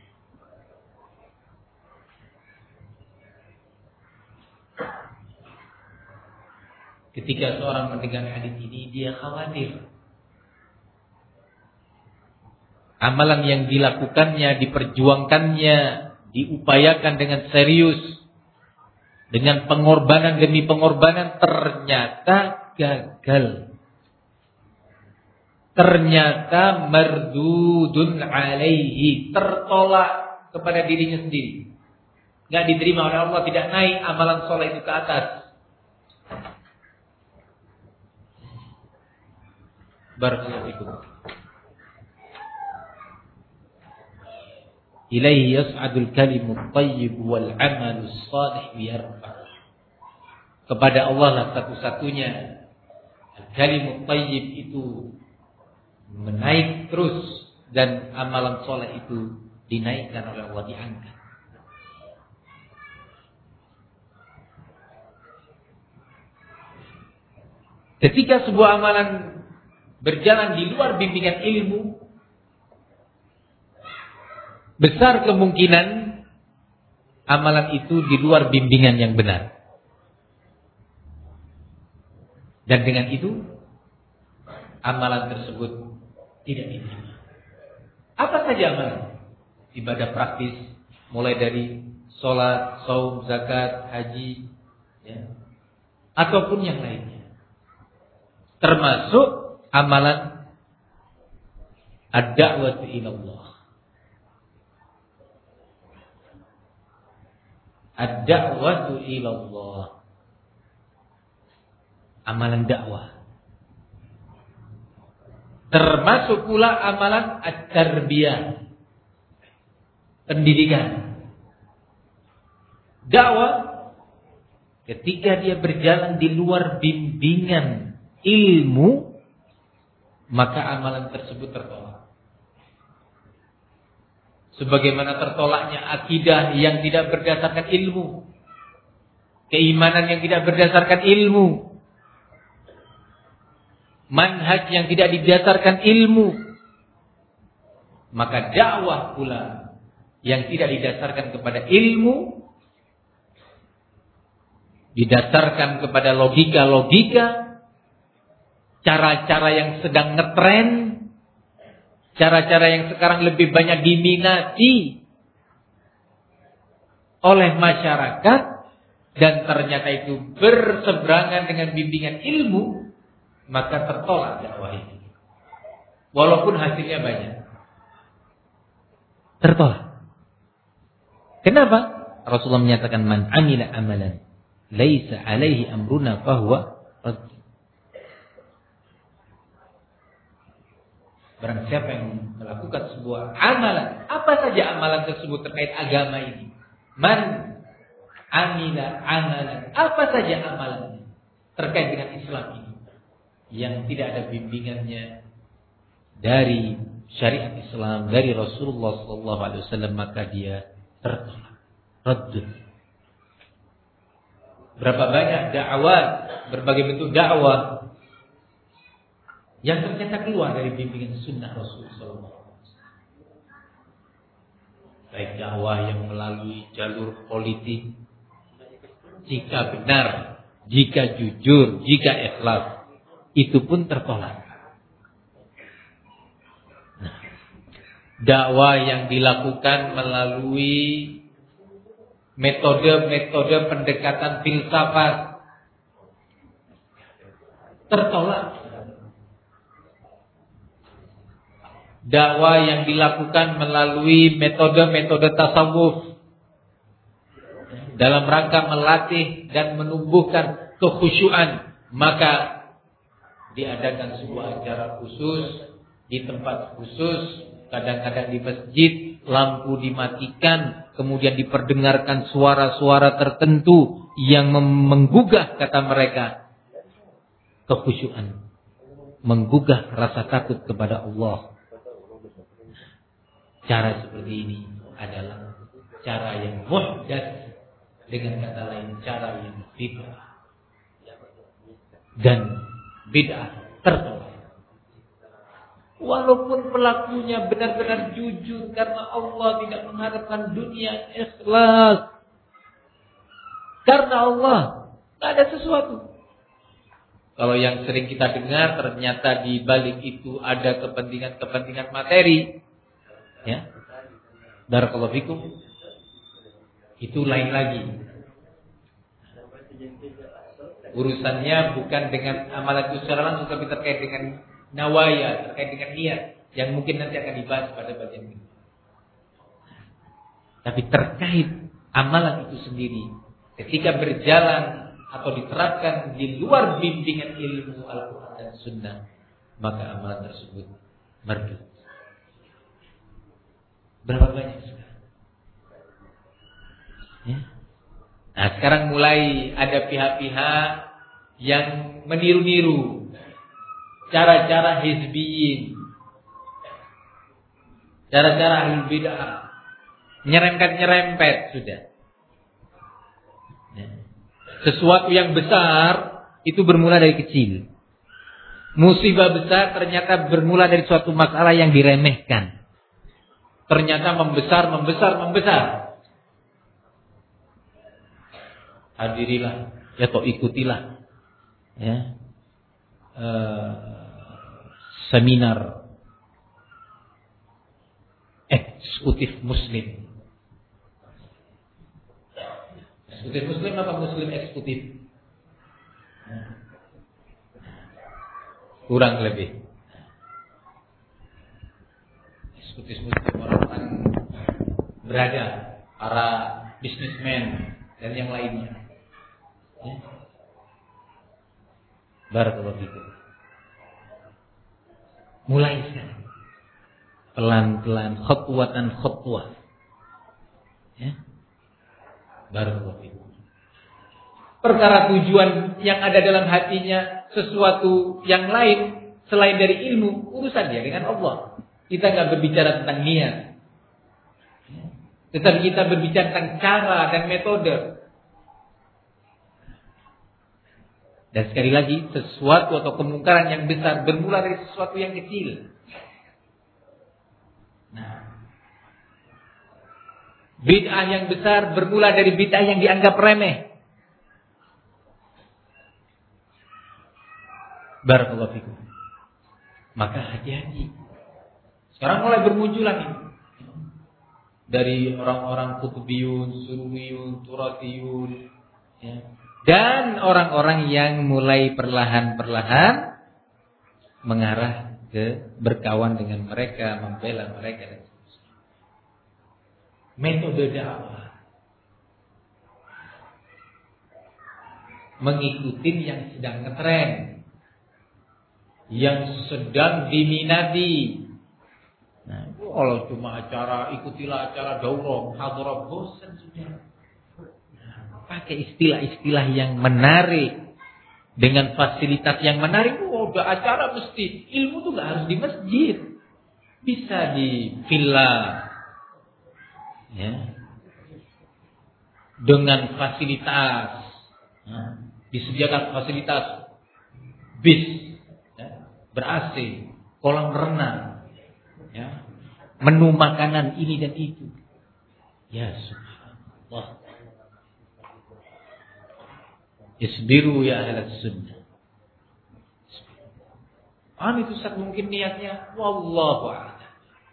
Ketika seorang mendengar hadis ini, dia khawatir amalan yang dilakukannya, diperjuangkannya, diupayakan dengan serius, dengan pengorbanan demi pengorbanan, ternyata gagal. Ternyata mardudun alaihi, tertolak kepada dirinya sendiri. Enggak diterima oleh Allah, tidak naik amalan soleh itu ke atas. Barakallahu fikum. ilaihi yas'adul kalimut thayyib wal 'amalus shalih yarfa'. Kepada Allah lah satu-satunya al-kalimut thayyib itu menaik terus dan amalan soleh itu dinaikkan oleh Allah, diangkat. Ketika sebuah amalan berjalan di luar bimbingan ilmu, besar kemungkinan amalan itu di luar bimbingan yang benar. Dan dengan itu amalan tersebut tidak diterima. Apa saja amalan? Ibadah praktis, mulai dari sholat, saum, zakat, haji, ya, ataupun yang lainnya. Termasuk amalan ad-da'watu ilallah. Ad-da'watu ilallah. Amalan dakwah. Termasuk pula amalan at-tarbiyah. Pendidikan. Dakwah ketika dia berjalan di luar bimbingan ilmu, maka amalan tersebut tertolak. Sebagaimana tertolaknya akidah yang tidak berdasarkan ilmu, keimanan yang tidak berdasarkan ilmu, manhaj yang tidak didasarkan ilmu, maka dakwah pula yang tidak didasarkan kepada ilmu, didasarkan kepada logika-logika, cara-cara yang sedang ngetren, cara-cara yang sekarang lebih banyak diminati oleh masyarakat, dan ternyata itu berseberangan dengan bimbingan ilmu, maka tertolak dakwah ini. Walaupun hasilnya banyak, tertolak. Kenapa? Rasulullah menyatakan, man amila amalan laisa alaihi amruna fahuwa radd. Barang siapa yang melakukan sebuah amalan, apa saja amalan tersebut terkait agama ini, man amila amalan, apa saja amalannya terkait dengan Islam ini, yang tidak ada bimbingannya dari syariat Islam, dari Rasulullah sallallahu alaihi wasallam, maka dia tertolak, raddun. Berapa banyak dakwah, berbagai bentuk dakwah yang ternyata keluar dari bimbingan sunnah Rasulullah sallallahu alaihi wasallam. Baik dakwah yang melalui jalur politik, jika benar, jika jujur, jika ikhlas, itu pun tertolak. Nah, dakwah yang dilakukan melalui metode-metode pendekatan filsafat, tertolak. Dakwah yang dilakukan melalui metode-metode tasawuf dalam rangka melatih dan menumbuhkan kekhusyuan, maka diadakan sebuah acara khusus di tempat khusus, kadang-kadang di masjid, lampu dimatikan, kemudian diperdengarkan suara-suara tertentu yang menggugah, kata mereka, kekhusyuan, menggugah rasa takut kepada Allah. Cara seperti ini adalah cara yang muhdatsah, dengan kata lain cara yang bid'ah, dan bid'ah tertolak. Walaupun pelakunya benar-benar jujur karena Allah, tidak mengharapkan dunia, ikhlas karena Allah, tidak ada sesuatu. Kalau yang sering kita dengar, ternyata di balik itu ada kepentingan-kepentingan materi, ya, barakallahu fikum, itu lain lagi. Urusannya bukan dengan amalan itu secara langsung, tapi terkait dengan nawaya, terkait dengan niat, yang mungkin nanti akan dibahas pada bagian ini. Tapi terkait amalan itu sendiri, ketika berjalan atau diterapkan di luar bimbingan ilmu Al-Quran dan Sunnah, maka amalan tersebut merdut. Berapa banyak sekarang Ya. Nah, sekarang mulai ada pihak-pihak yang meniru-niru cara-cara hizbiyin, cara-cara ahlul bid'ah, nyerempet-nyerempet sudah. Ya. Sesuatu yang besar itu bermula dari kecil. Musibah besar ternyata bermula dari suatu masalah yang diremehkan. Ternyata membesar, membesar, membesar. Hadirilah, ya atau ikutilah, ya, uh, seminar eksekutif Muslim. Eksekutif Muslim apa Muslim eksekutif? Kurang lebih. Eksekutif Muslim orang-orang berada, para bisnismen dan yang lainnya. Ya. Barakallahu fikum. Mulai sekarang. Pelan-pelan, khutwatan khutwah. Ya. Barakallahu fikum. Perkara tujuan yang ada dalam hatinya sesuatu yang lain selain dari ilmu, urusan dia dengan Allah. Kita nggak berbicara tentang niat. Ya. Tetapi kita berbicara tentang cara dan metode. Dan sekali lagi, sesuatu atau kemungkaran yang besar bermula dari sesuatu yang kecil. Nah, bid'ah yang besar bermula dari bid'ah yang dianggap remeh. Barakallahu fikum. Maka hati-hati. Sekarang mulai bermunculan ini. Dari orang-orang kutubiyun, sururiyun, turatiyun, ya. Dan orang-orang yang mulai perlahan-perlahan mengarah ke berkawan dengan mereka, membela mereka. Metode dakwah mengikuti yang sedang ngetren, yang sedang diminati. Nah, kalau cuma acara, ikutilah acara daurah, hadharah, bosan sudah. Pakai istilah-istilah yang menarik dengan fasilitas yang menarik. Oh, udah acara mesti ilmu tuh gak harus di masjid, bisa di villa, ya, dengan fasilitas, ya, disediakan fasilitas bis, ya, ber-A C, kolam renang, ya, menu makanan ini dan itu. Ya subhanallah. Isbiru ya ahlat sunnah. Ah, itu saat mungkin niatnya wallahu a'lam.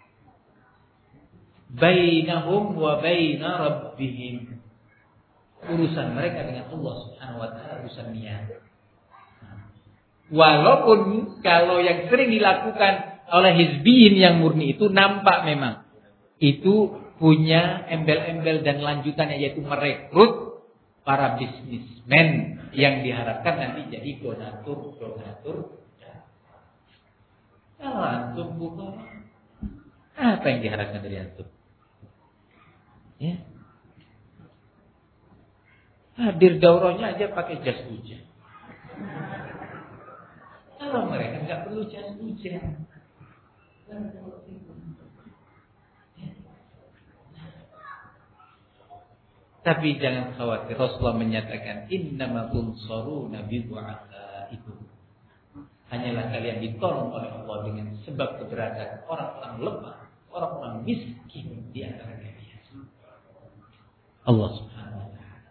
Bainahum wa baina rabbihim. Urusan mereka dengan Allah Subhanahu wa taala urusan niat. Walaupun kalau yang sering dilakukan oleh hizbiyin yang murni itu nampak memang itu punya embel-embel dan lanjutannya, yaitu merekrut para bisnismen yang diharapkan nanti jadi donatur, donatur. Kalau antum bukan, apa yang diharapkan dari antum? Ya. Hadir daurahnya aja pakai jas hujan. Kalau mereka nggak perlu jas hujan. Tapi jangan khawatir, Rasulullah menyatakan innama tunsaruna bi du'afaikum. Hanyalah kalian ditolong oleh Allah dengan sebab keberadaan orang-orang lemah, orang-orang miskin di antara kalian. Allah Subhanahu wa taala.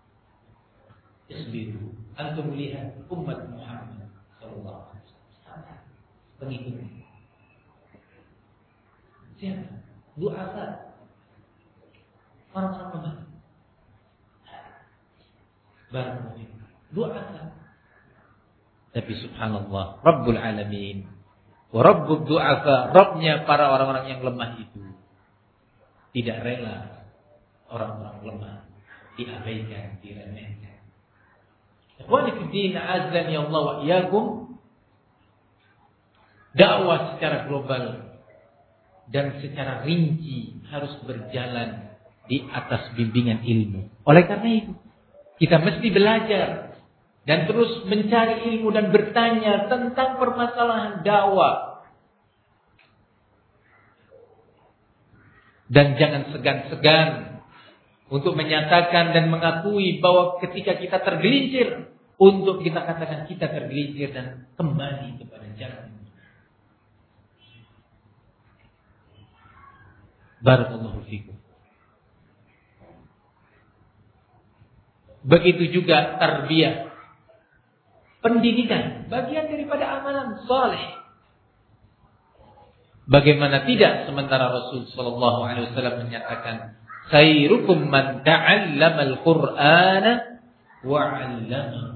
Isbiru, antum lihat umat Muhammad sallallahu alaihi wasallam. Pengikutnya. Siapa? Du'afa. Orang-orang lemah. Baru doa. Tapi subhanallah, Rabbul Alamin wa Rabbud Du'afa, Rabbnya para orang-orang yang lemah itu tidak rela orang-orang lemah diabaikan, diremehkan. Ikhwani fi din, azan ya Allah wa iyyakum. Dakwah secara global dan secara rinci harus berjalan di atas bimbingan ilmu. Oleh karena itu, kita mesti belajar dan terus mencari ilmu dan bertanya tentang permasalahan dakwah. Dan jangan segan-segan untuk menyatakan dan mengakui bahwa ketika kita tergelincir, untuk kita katakan kita tergelincir dan kembali kepada jalan. Barakallahu fikum. Begitu juga tarbiyah, pendidikan, bagian daripada amalan saleh. Bagaimana tidak, sementara Rasul sallallahu alaihi wasallam menyatakan, khairukum man ta'allama al-Qur'ana wa 'allamahu.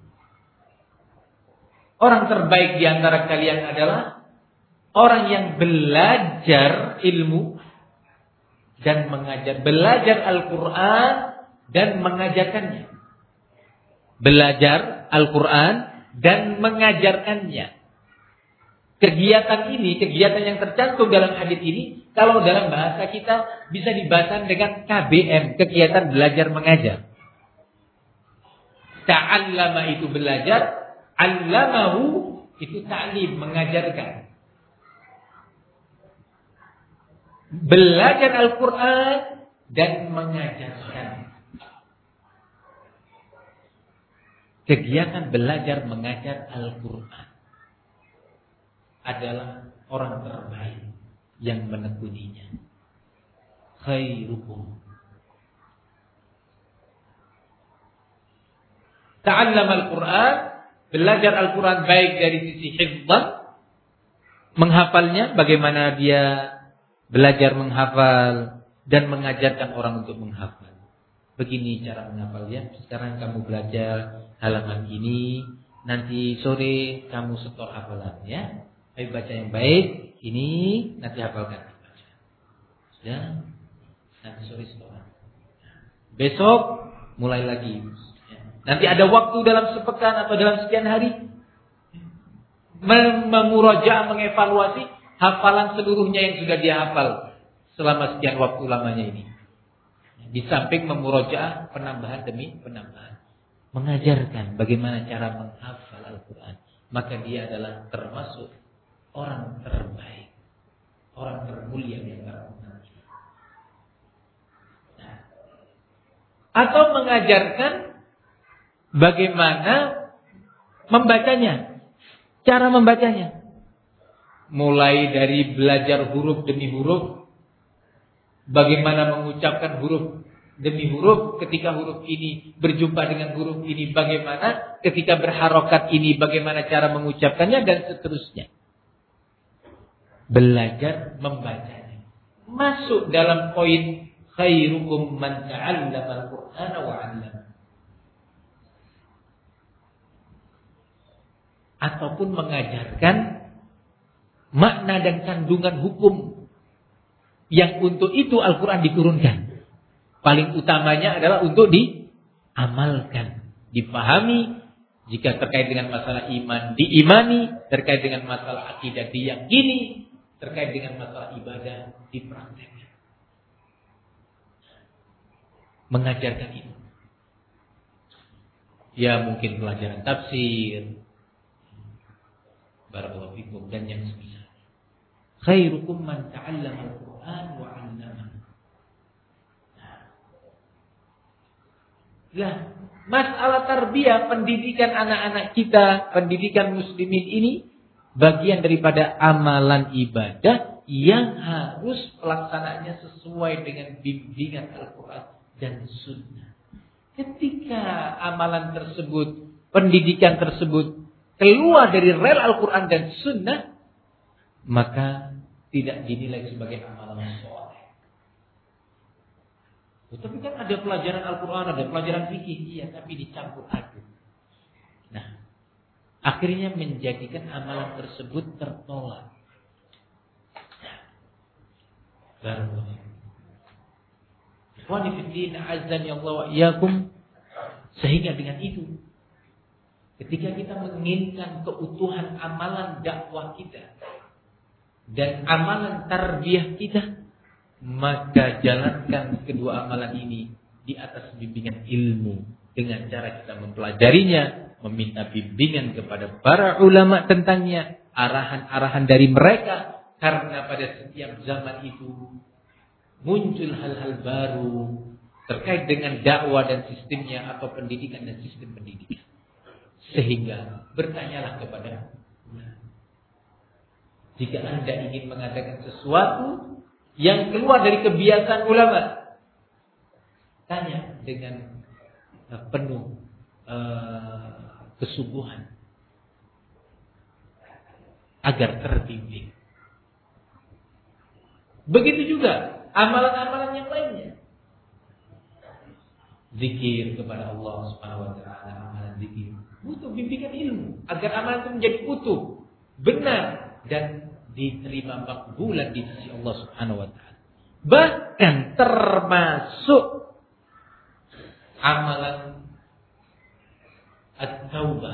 Orang terbaik di antara kalian adalah orang yang belajar ilmu dan mengajar, belajar Al-Qur'an dan mengajarkannya. Belajar Al-Qur'an dan mengajarkannya. Kegiatan ini, kegiatan yang tercantum dalam hadis ini, kalau dalam bahasa kita bisa dibahasakan dengan K B M, kegiatan belajar mengajar. Ta'allama itu belajar, 'allamahu itu ta'lim, mengajarkan. Belajar Al-Qur'an dan mengajarkan. Kegiatan belajar mengajar Al-Qur'an adalah orang terbaik yang menekuninya. Khairukum ta'allam Al-Qur'an, belajar Al-Qur'an baik dari sisi hifdzan, menghafalnya, bagaimana dia belajar menghafal dan mengajarkan orang untuk menghafal. Begini cara menghafalnya. Sekarang kamu belajar halaman ini, nanti sore kamu setor hafalannya. Ayo baca yang baik, ini nanti hafalkan. Sudah, nanti sore setor. Besok mulai lagi. Nanti ada waktu dalam sepekan atau dalam sekian hari menguraja, mengevaluasi hafalan seluruhnya yang sudah dia hafal selama sekian waktu lamanya ini. Di samping memurajaah penambahan demi penambahan, mengajarkan bagaimana cara menghafal Al-Qur'an, maka dia adalah termasuk orang terbaik, orang termulia di antara umat. Nah, atau mengajarkan bagaimana membacanya, cara membacanya. Mulai dari belajar huruf demi huruf, bagaimana mengucapkan huruf demi huruf, ketika huruf ini berjumpa dengan huruf ini, bagaimana ketika berharokat ini, bagaimana cara mengucapkannya, dan seterusnya. Belajar membacanya. Masuk dalam poin khairukum man ta'allama al-Qur'ana wa 'allama. Ataupun mengajarkan makna dan kandungan hukum yang untuk itu Al-Quran diturunkan. Paling utamanya adalah untuk diamalkan, dipahami. Jika terkait dengan masalah iman, diimani. Terkait dengan masalah akidah, diyakini. Terkait dengan masalah ibadah, dipraktekkan. Mengajarkan itu. Ya mungkin pelajaran tafsir, barakallahu fikum, dan yang semisal. Khairukum man ta'allama al-Qur'an wa 'allamahu. Nah, masalah tarbiyah, pendidikan anak-anak kita, pendidikan muslimin ini bagian daripada amalan ibadah yang harus pelaksanaannya sesuai dengan bimbingan Al-Qur'an dan Sunnah. Ketika amalan tersebut, pendidikan tersebut keluar dari rel Al-Quran dan Sunnah, maka tidak dinilai sebagai amalan soleh. Tapi kan ada pelajaran Al-Quran, ada pelajaran fikih, iya, tapi dicampur aduk. Nah, akhirnya menjadikan amalan tersebut tertolak. Baru Ikhwanifiddin azan ya Allah wa iyyakum. Sehingga dengan itu, ketika kita menginginkan keutuhan amalan dakwah kita dan amalan tarbiyah kita, maka jalankan kedua amalan ini di atas bimbingan ilmu dengan cara kita mempelajarinya, meminta bimbingan kepada para ulama tentangnya, arahan-arahan dari mereka, karena pada setiap zaman itu muncul hal-hal baru terkait dengan dakwah dan sistemnya atau pendidikan dan sistem pendidikan. Sehingga bertanyalah kepada ulama. Jika Anda ingin mengadakan sesuatu yang keluar dari kebiasaan ulama, tanya dengan uh, penuh uh, kesungguhan agar terbimbing. Begitu juga amalan-amalan yang lainnya. Zikir kepada Allah Subhanahu wa taala, amalan zikir butuh bimbingan ilmu agar amalan itu menjadi utuh, benar dan diterima makbulan di sisi Allah Subhanahu wa taala. Bahkan termasuk amalan at-taubah.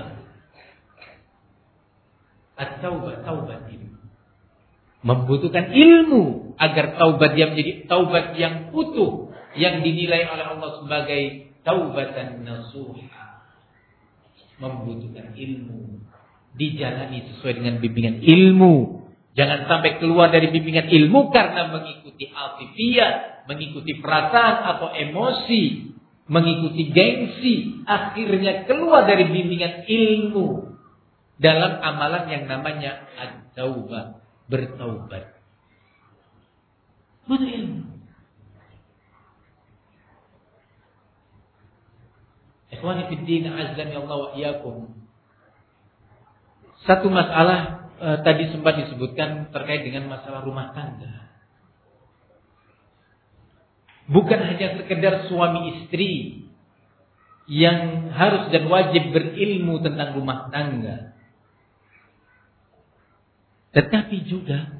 At-taubah, taubat ini membutuhkan ilmu agar taubat dia menjadi taubat yang utuh, yang dinilai oleh Allah sebagai taubatan nasuha. Membutuhkan ilmu, dijalani sesuai dengan bimbingan ilmu. Jangan sampai keluar dari bimbingan ilmu karena mengikuti altifiyah, mengikuti perasaan atau emosi, mengikuti gengsi, akhirnya keluar dari bimbingan ilmu dalam amalan yang namanya at-taubah, bertaubat. Butuh ilmu. Ikhwani fid din, azzani Allah wa iyyakum. Satu masalah e, tadi sempat disebutkan terkait dengan masalah rumah tangga. Bukan hanya sekedar suami istri yang harus dan wajib berilmu tentang rumah tangga, tetapi juga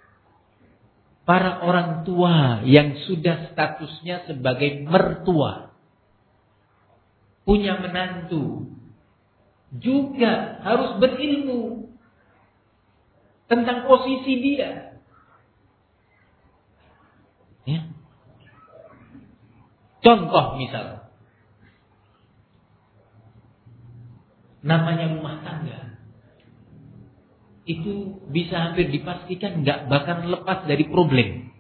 para orang tua yang sudah statusnya sebagai mertua, punya menantu, juga harus berilmu tentang posisi dia. Ya. Contoh misal, namanya rumah tangga itu bisa hampir dipastikan nggak bakal lepas dari problem.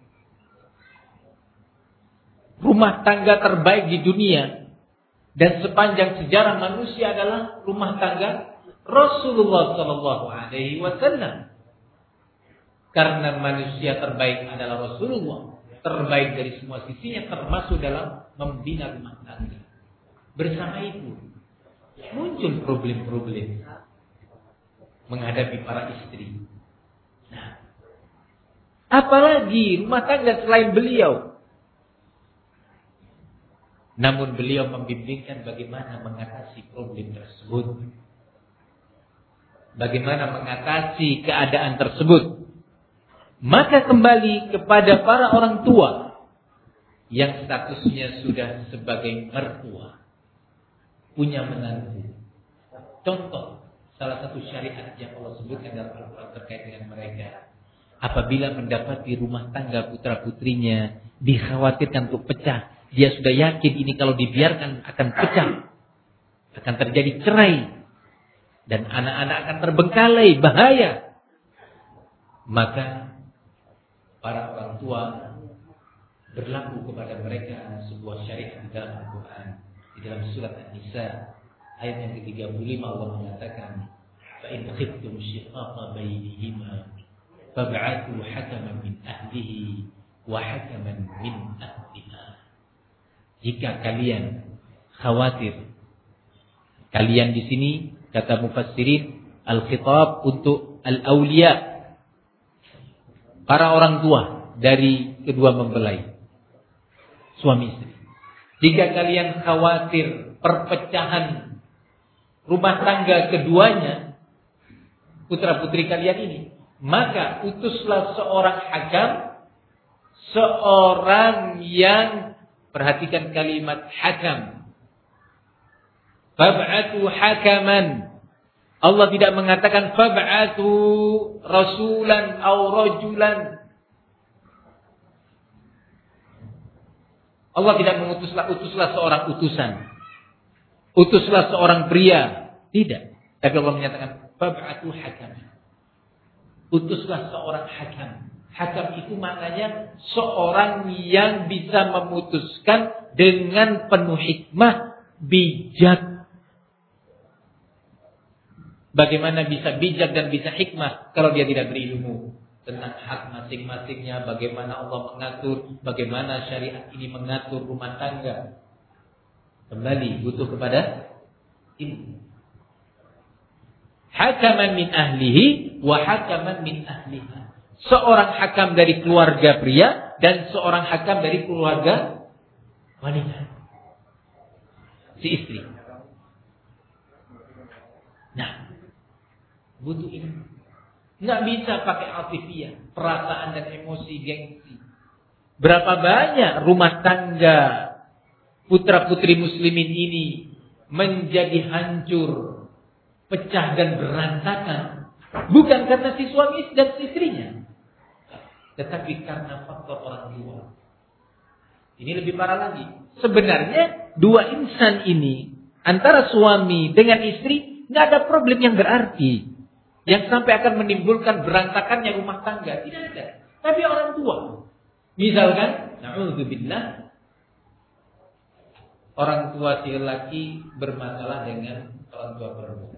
Rumah tangga terbaik di dunia dan sepanjang sejarah manusia adalah rumah tangga Rasulullah Sallallahu Alaihi Wasallam. Karena manusia terbaik adalah Rasulullah, terbaik dari semua sisinya, termasuk dalam membina rumah tangga. Bersama itu muncul problem-problem menghadapi para istri. Nah, apalagi rumah tangga selain beliau. Namun beliau membimbingkan bagaimana mengatasi problem tersebut. Bagaimana mengatasi keadaan tersebut. Maka kembali kepada para orang tua yang statusnya sudah sebagai mertua, punya menantu. Contoh, salah satu syariat yang Allah sebutkan dalam Al-Quran terkait dengan mereka. Apabila mendapati rumah tangga putra-putrinya dikhawatirkan untuk pecah, dia sudah yakin ini kalau dibiarkan akan pecah, akan terjadi cerai, dan anak-anak akan terbengkalai, bahaya. Maka para orang tua berlaku kepada mereka sebuah syariat di dalam Al-Quran. Di dalam surat An-Nisa ayat yang ke tiga puluh lima Allah mengatakan, "Fa in khiftum shiqaqa bainihima fab'athu hakaman min ahlihi wa hakaman min ahliha." Jika kalian khawatir, kalian di sini kata mufassirin al-khitab untuk al-awliya, para orang tua dari kedua mempelai, suami istri. Jika kalian khawatir perpecahan rumah tangga keduanya, putra-putri kalian ini, maka utuslah seorang hakam, seorang yang, perhatikan kalimat hakam. Fab'atu hakaman. Allah tidak mengatakan fab'atu rasulan aw rajulan. Allah tidak mengutuslah utuslah seorang utusan. Utuslah seorang pria. Tidak. Tapi Allah menyatakan fab'atu hakam. Utuslah seorang hakam. Hakam itu maknanya seorang yang bisa memutuskan dengan penuh hikmah, bijak. Bagaimana bisa bijak dan bisa hikmah kalau dia tidak berilmu tentang hak masing-masingnya, bagaimana Allah mengatur, bagaimana syariat ini mengatur rumah tangga. Kembali butuh kepada ilmu. Hakaman min ahlihi wa hakaman min ahliha. Seorang hakam dari keluarga pria dan seorang hakam dari keluarga wanita. Si istri. Nah, butuh ilmu. Nggak bisa pakai atifiyah, perasaan dan emosi, gengsi. Berapa banyak rumah tangga putra-putri muslimin ini menjadi hancur, pecah dan berantakan. Bukan karena si suami dan istrinya, tetapi karena faktor orang tua. Ini lebih parah lagi. Sebenarnya dua insan ini, antara suami dengan istri, nggak ada problem yang berarti, yang sampai akan menimbulkan berantakannya rumah tangga. Tidak ada. Tapi orang tua, misalkan, na'udzubillah, orang tua si laki bermasalah dengan orang tua perempuan.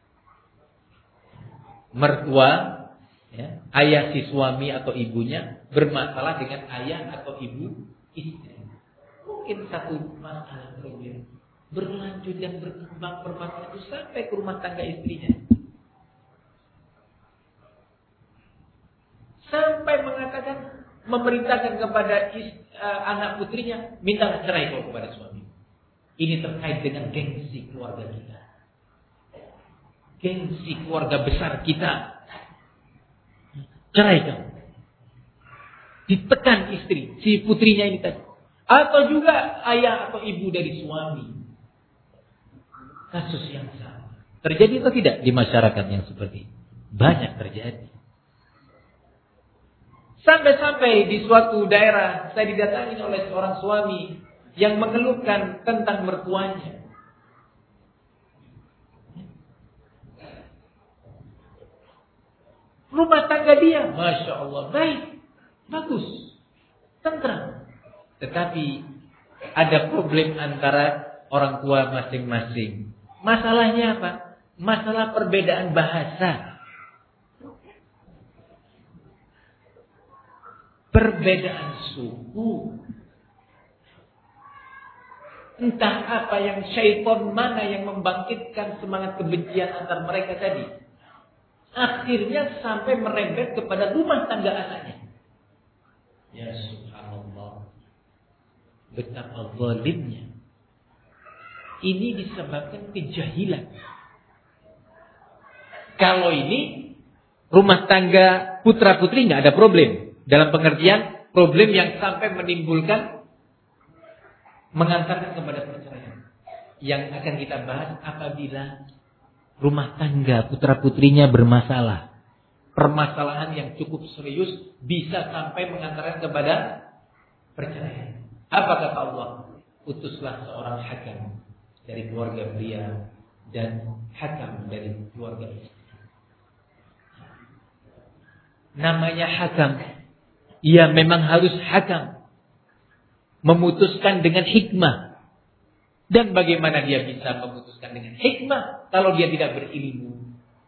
Mertua, ya, ayah si suami atau ibunya bermasalah dengan ayah atau ibu istri. Mungkin satu masalah problem berlanjut dan berkembang permasalahan itu sampai ke rumah tangga istrinya. Sampai mengatakan, memerintahkan kepada is, uh, anak putrinya, minta cerai kau kepada suami. Ini terkait dengan gengsi keluarga kita. Gengsi keluarga besar kita. Cerai kamu. Ditekan istri, si putrinya ini tadi. Atau juga ayah atau ibu dari suami. Kasus yang sama. Terjadi atau tidak di masyarakat yang seperti ini? Banyak terjadi. Sampai-sampai di suatu daerah saya didatangi oleh seorang suami yang mengeluhkan tentang mertuanya. Rumah tangga dia, Masya Allah, baik, bagus, tentram. Tetapi ada problem antara orang tua masing-masing. Masalahnya apa? Masalah perbedaan bahasa. Perbedaan suku. Entah apa yang syaitan mana yang membangkitkan semangat kebencian antar mereka tadi. Akhirnya sampai merembet kepada rumah tangga anaknya. Ya subhanallah. Betapa zalimnya. Ini disebabkan kejahilan. Kalau ini rumah tangga putra putri nggak ada problem. Dalam pengertian problem yang sampai menimbulkan mengantarkan kepada perceraian. Yang akan kita bahas apabila rumah tangga putra-putrinya bermasalah. Permasalahan yang cukup serius bisa sampai mengantarkan kepada perceraian. Apa kata Allah? Utuslah seorang hakam dari keluarga pria dan hakam dari keluarga istri. Namanya hakam. Ia memang harus hakam. Memutuskan dengan hikmah. Dan bagaimana dia bisa memutuskan dengan hikmah kalau dia tidak berilmu?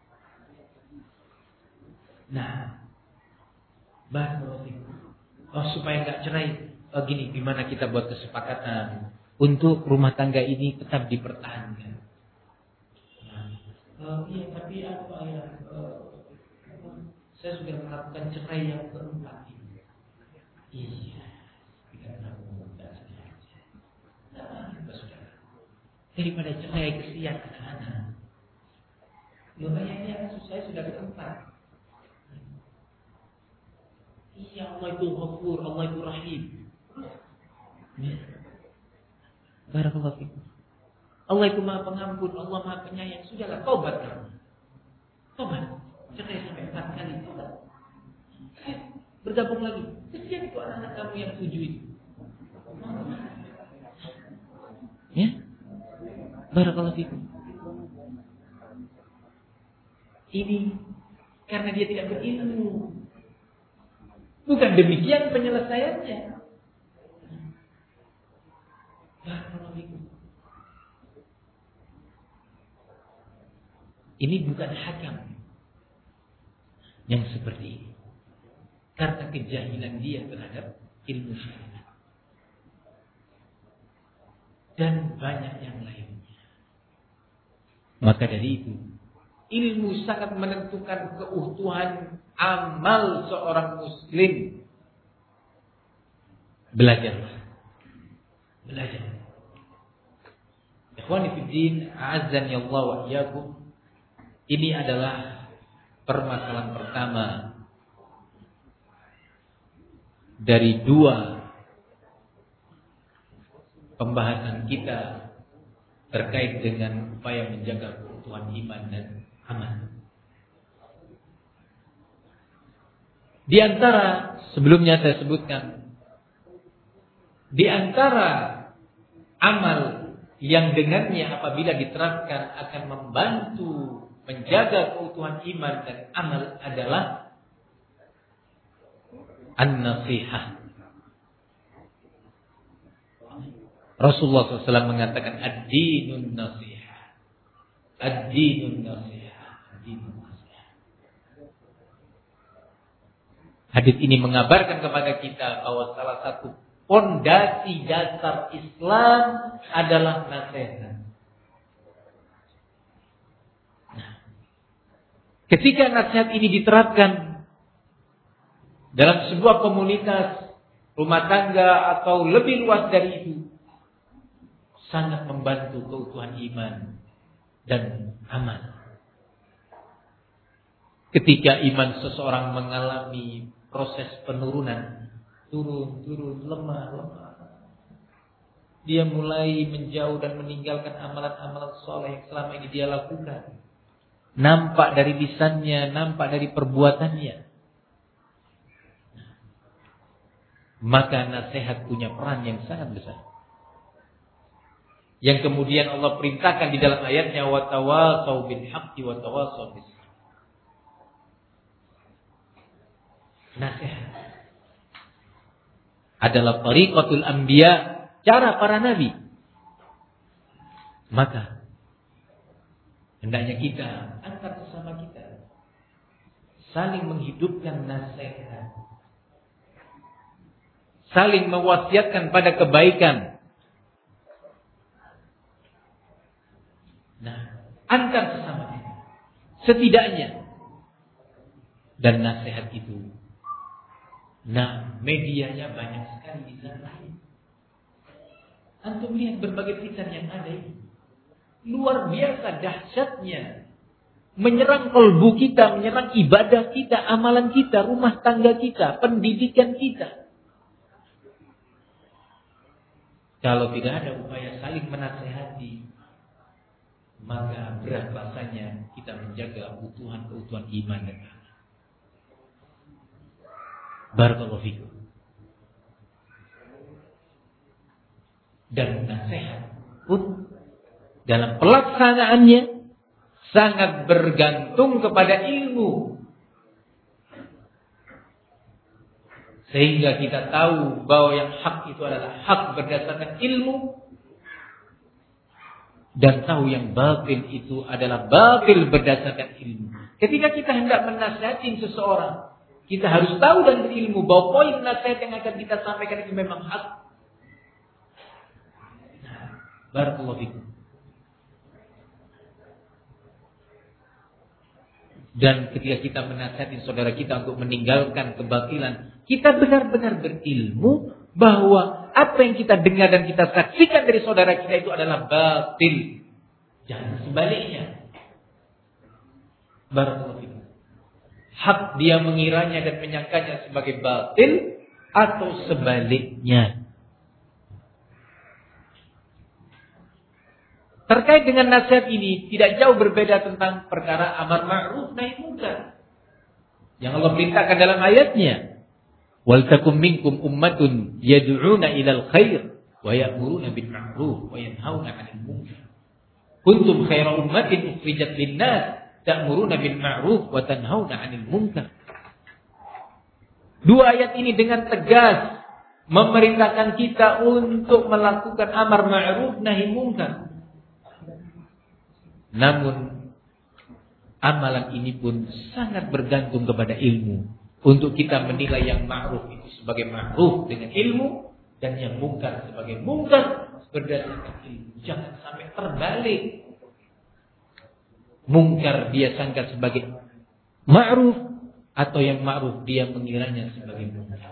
Nah, barakallahu fikum. Oh, supaya nggak cerai, oh, gini, gimana kita buat kesepakatan untuk rumah tangga ini tetap dipertahankan? Nah, uh, iya, tapi apa ya? Uh, saya sudah melakukan cerai yang keempat ini. Iya, tidak tahu mudah saja. Nah, sudah. Daripada cerai kesian anak-anak. Loh, ayahnya saya sudah keempat. Iya, Allah itu Ghafur, Allah itu Rahim. Ya. Barakallahu fikum. Allah itu Maha Pengampun, Allah Maha Penyayang. Sudahlah, taubat kamu. Taubat. Cerai sampai empat kali, taubat. Bergabung lagi. Kesian itu anak-anak kamu yang tujuh itu. Barakallahu fikum. Ini karena dia tidak berilmu. Bukan demikian penyelesaiannya. Barakallahu fikum. Ini bukan hakam yang seperti ini. Karena kejahilan dia terhadap ilmu syariat. Dan banyak yang lainnya. Maka dari itu, ilmu sangat menentukan keutuhan amal seorang muslim. Belajarlah. Belajar. Ikhwani fiddin, a'azzani Allah wa iyyakum. Ini adalah permasalahan pertama dari dua pembahasan kita terkait dengan upaya menjaga keutuhan iman dan amal. Di antara, sebelumnya saya sebutkan, di antara amal yang dengannya apabila diterapkan akan membantu menjaga keutuhan iman dan amal adalah an-nasihah. Rasulullah shallallahu alaihi wasallam mengatakan ad-dinun nasihah. Ad-dinun nasihah. Ad-dinun nasihah. Hadis ini mengabarkan kepada kita bahwa salah satu pondasi dasar Islam adalah nasihat. Nah, ketika nasihat ini diterapkan dalam sebuah komunitas, rumah tangga atau lebih luas dari itu, sangat membantu keutuhan iman dan amal. Ketika iman seseorang mengalami proses penurunan, turun, turun, lemah, lemah, dia mulai menjauh dan meninggalkan amalan-amalan soleh yang selama ini dia lakukan. Nampak dari lisannya, nampak dari perbuatannya. Maka nasihat punya peran yang sangat besar. Yang kemudian Allah perintahkan di dalam ayatnya, wa tawasau bil haqqi wa tawasau bis sabr. Nasihat adalah tariqatul anbiya, cara para nabi. Maka hendaknya kita antar sesama kita saling menghidupkan nasihat, saling mewasiatkan pada kebaikan. Nah, antar sesama kita setidaknya. Dan nasihat itu, nah, medianya banyak sekali di sana. Antum lihat berbagai fitan yang ada ini. Luar biasa dahsyatnya. Menyerang kalbu kita, menyerang ibadah kita, amalan kita, rumah tangga kita, pendidikan kita. Kalau tidak ada upaya saling menasehati, maka berat rasanya kita menjaga keutuhan-keutuhan iman dan amal. Barakallahu fikum. Dan nasihat pun dalam pelaksanaannya sangat bergantung kepada ilmu. Sehingga kita tahu bahwa yang hak itu adalah hak berdasarkan ilmu. Dan tahu yang batil itu adalah batil berdasarkan ilmu. Ketika kita hendak menasihati seseorang, kita harus tahu dan berilmu bahwa poin nasihat yang akan kita sampaikan itu memang hak. Nah, barakallahu fikum. Dan ketika kita menasihati saudara kita untuk meninggalkan kebatilan, kita benar-benar berilmu bahwa apa yang kita dengar dan kita saksikan dari saudara kita itu adalah batil. Jangan sebaliknya. Barakallahu fikum. Hak dia mengiranya dan menyangkanya sebagai batil atau sebaliknya. Terkait dengan nasihat ini tidak jauh berbeda tentang perkara amar ma'ruf nahi munkar yang Allah perintahkan dalam ayatnya. Wal takum minkum ummatun yad'una ilal khair wa ya'muruna bil ma'ruf wa yanhauna 'anil munkar. Kuntum khaira ummatin ukhrijat lin-nas ta'muruna bil ma'ruf wa tanhauna 'anil munkar. Dua ayat ini dengan tegas memerintahkan kita untuk melakukan amar ma'ruf nahi munkar. Namun amalan ini pun sangat bergantung kepada ilmu. Untuk kita menilai yang ma'ruf itu sebagai ma'ruf dengan ilmu, dan yang munkar sebagai munkar berdasarkan ilmu. Jangan sampai terbalik. Munkar dia sangka sebagai ma'ruf, atau yang ma'ruf dia mengiranya sebagai munkar.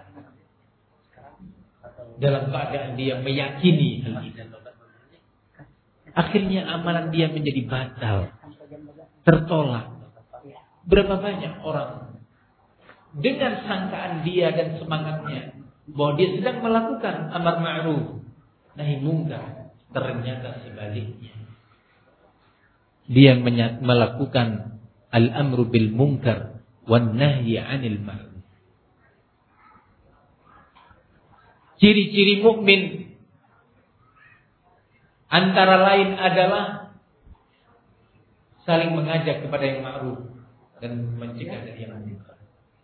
Dalam keadaan dia meyakini hal itu, akhirnya amalan dia menjadi batal, tertolak. Berapa banyak orang dengan sangkaan dia dan semangatnya bahwa dia sedang melakukan amar ma'ruf nahi munkar, ternyata sebaliknya dia melakukan al-amru bil munkar wan nahyi 'anil ma'ruf. Ciri-ciri mukmin antara lain adalah saling mengajak kepada yang ma'ruf dan mencegah dari yang munkar.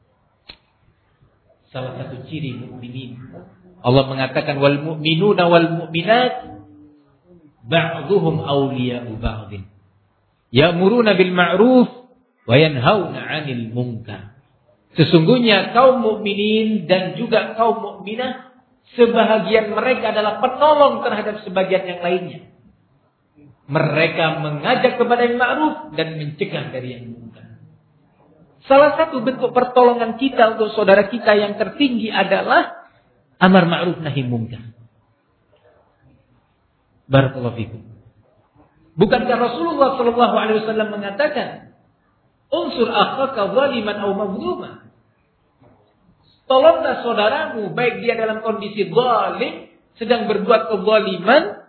Salah satu ciri mukminin, Allah mengatakan wal mu'minuna wal mu'minat ba'dhuhum awliya'u ba'dhin ya'muruna bil ma'ruf wa yanhauna 'anil munkar. Sesungguhnya kaum mukminin dan juga kaum mukminah, sebahagian mereka adalah penolong terhadap sebagian yang lainnya. Mereka mengajak kepada yang ma'ruf dan mencegah dari yang munkar. Salah satu bentuk pertolongan kita untuk saudara kita yang tertinggi adalah amar ma'ruf nahi munkar. Barakallahu fikum. Bukankah Rasulullah sallallahu alaihi wasallam mengatakan, "Unsur akhaka zaliman aw mazluman." Tolonglah saudaramu baik dia dalam kondisi zalim, sedang berbuat kezaliman,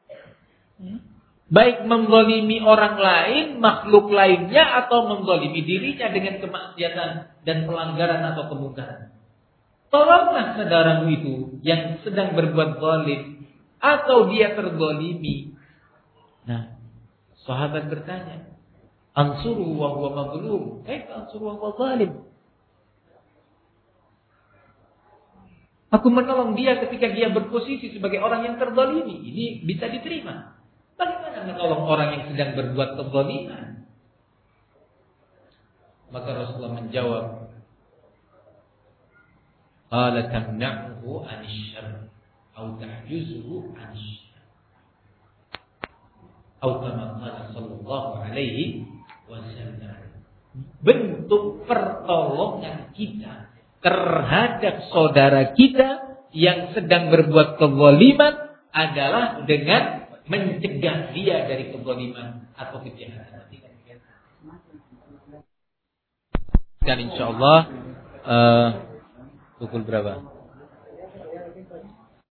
baik menzalimi orang lain, makhluk lainnya, atau menzalimi dirinya dengan kemaksiatan dan pelanggaran atau kemungkaran. Tolonglah saudaramu itu yang sedang berbuat zalim atau dia terzalimi. Nah, sahabat bertanya, "Ansuru wa huwa mazlum, kaifa ansuru wa huwa zalim?" Aku menolong dia ketika dia berposisi sebagai orang yang terzalimi. Ini bisa diterima. Bagaimana menolong orang yang sedang berbuat kezaliman? Maka Rasulullah menjawab, qala tamna'uhu 'anil syarr aw tahjuzuhu 'anil syarr. Atau kama qala sallallahu alaihi wasallam. Bentuk pertolongan kita terhadap saudara kita yang sedang berbuat kezaliman adalah dengan mencegah dia dari kezaliman atau kejahatan. Dan insyaallah uh, pukul berapa?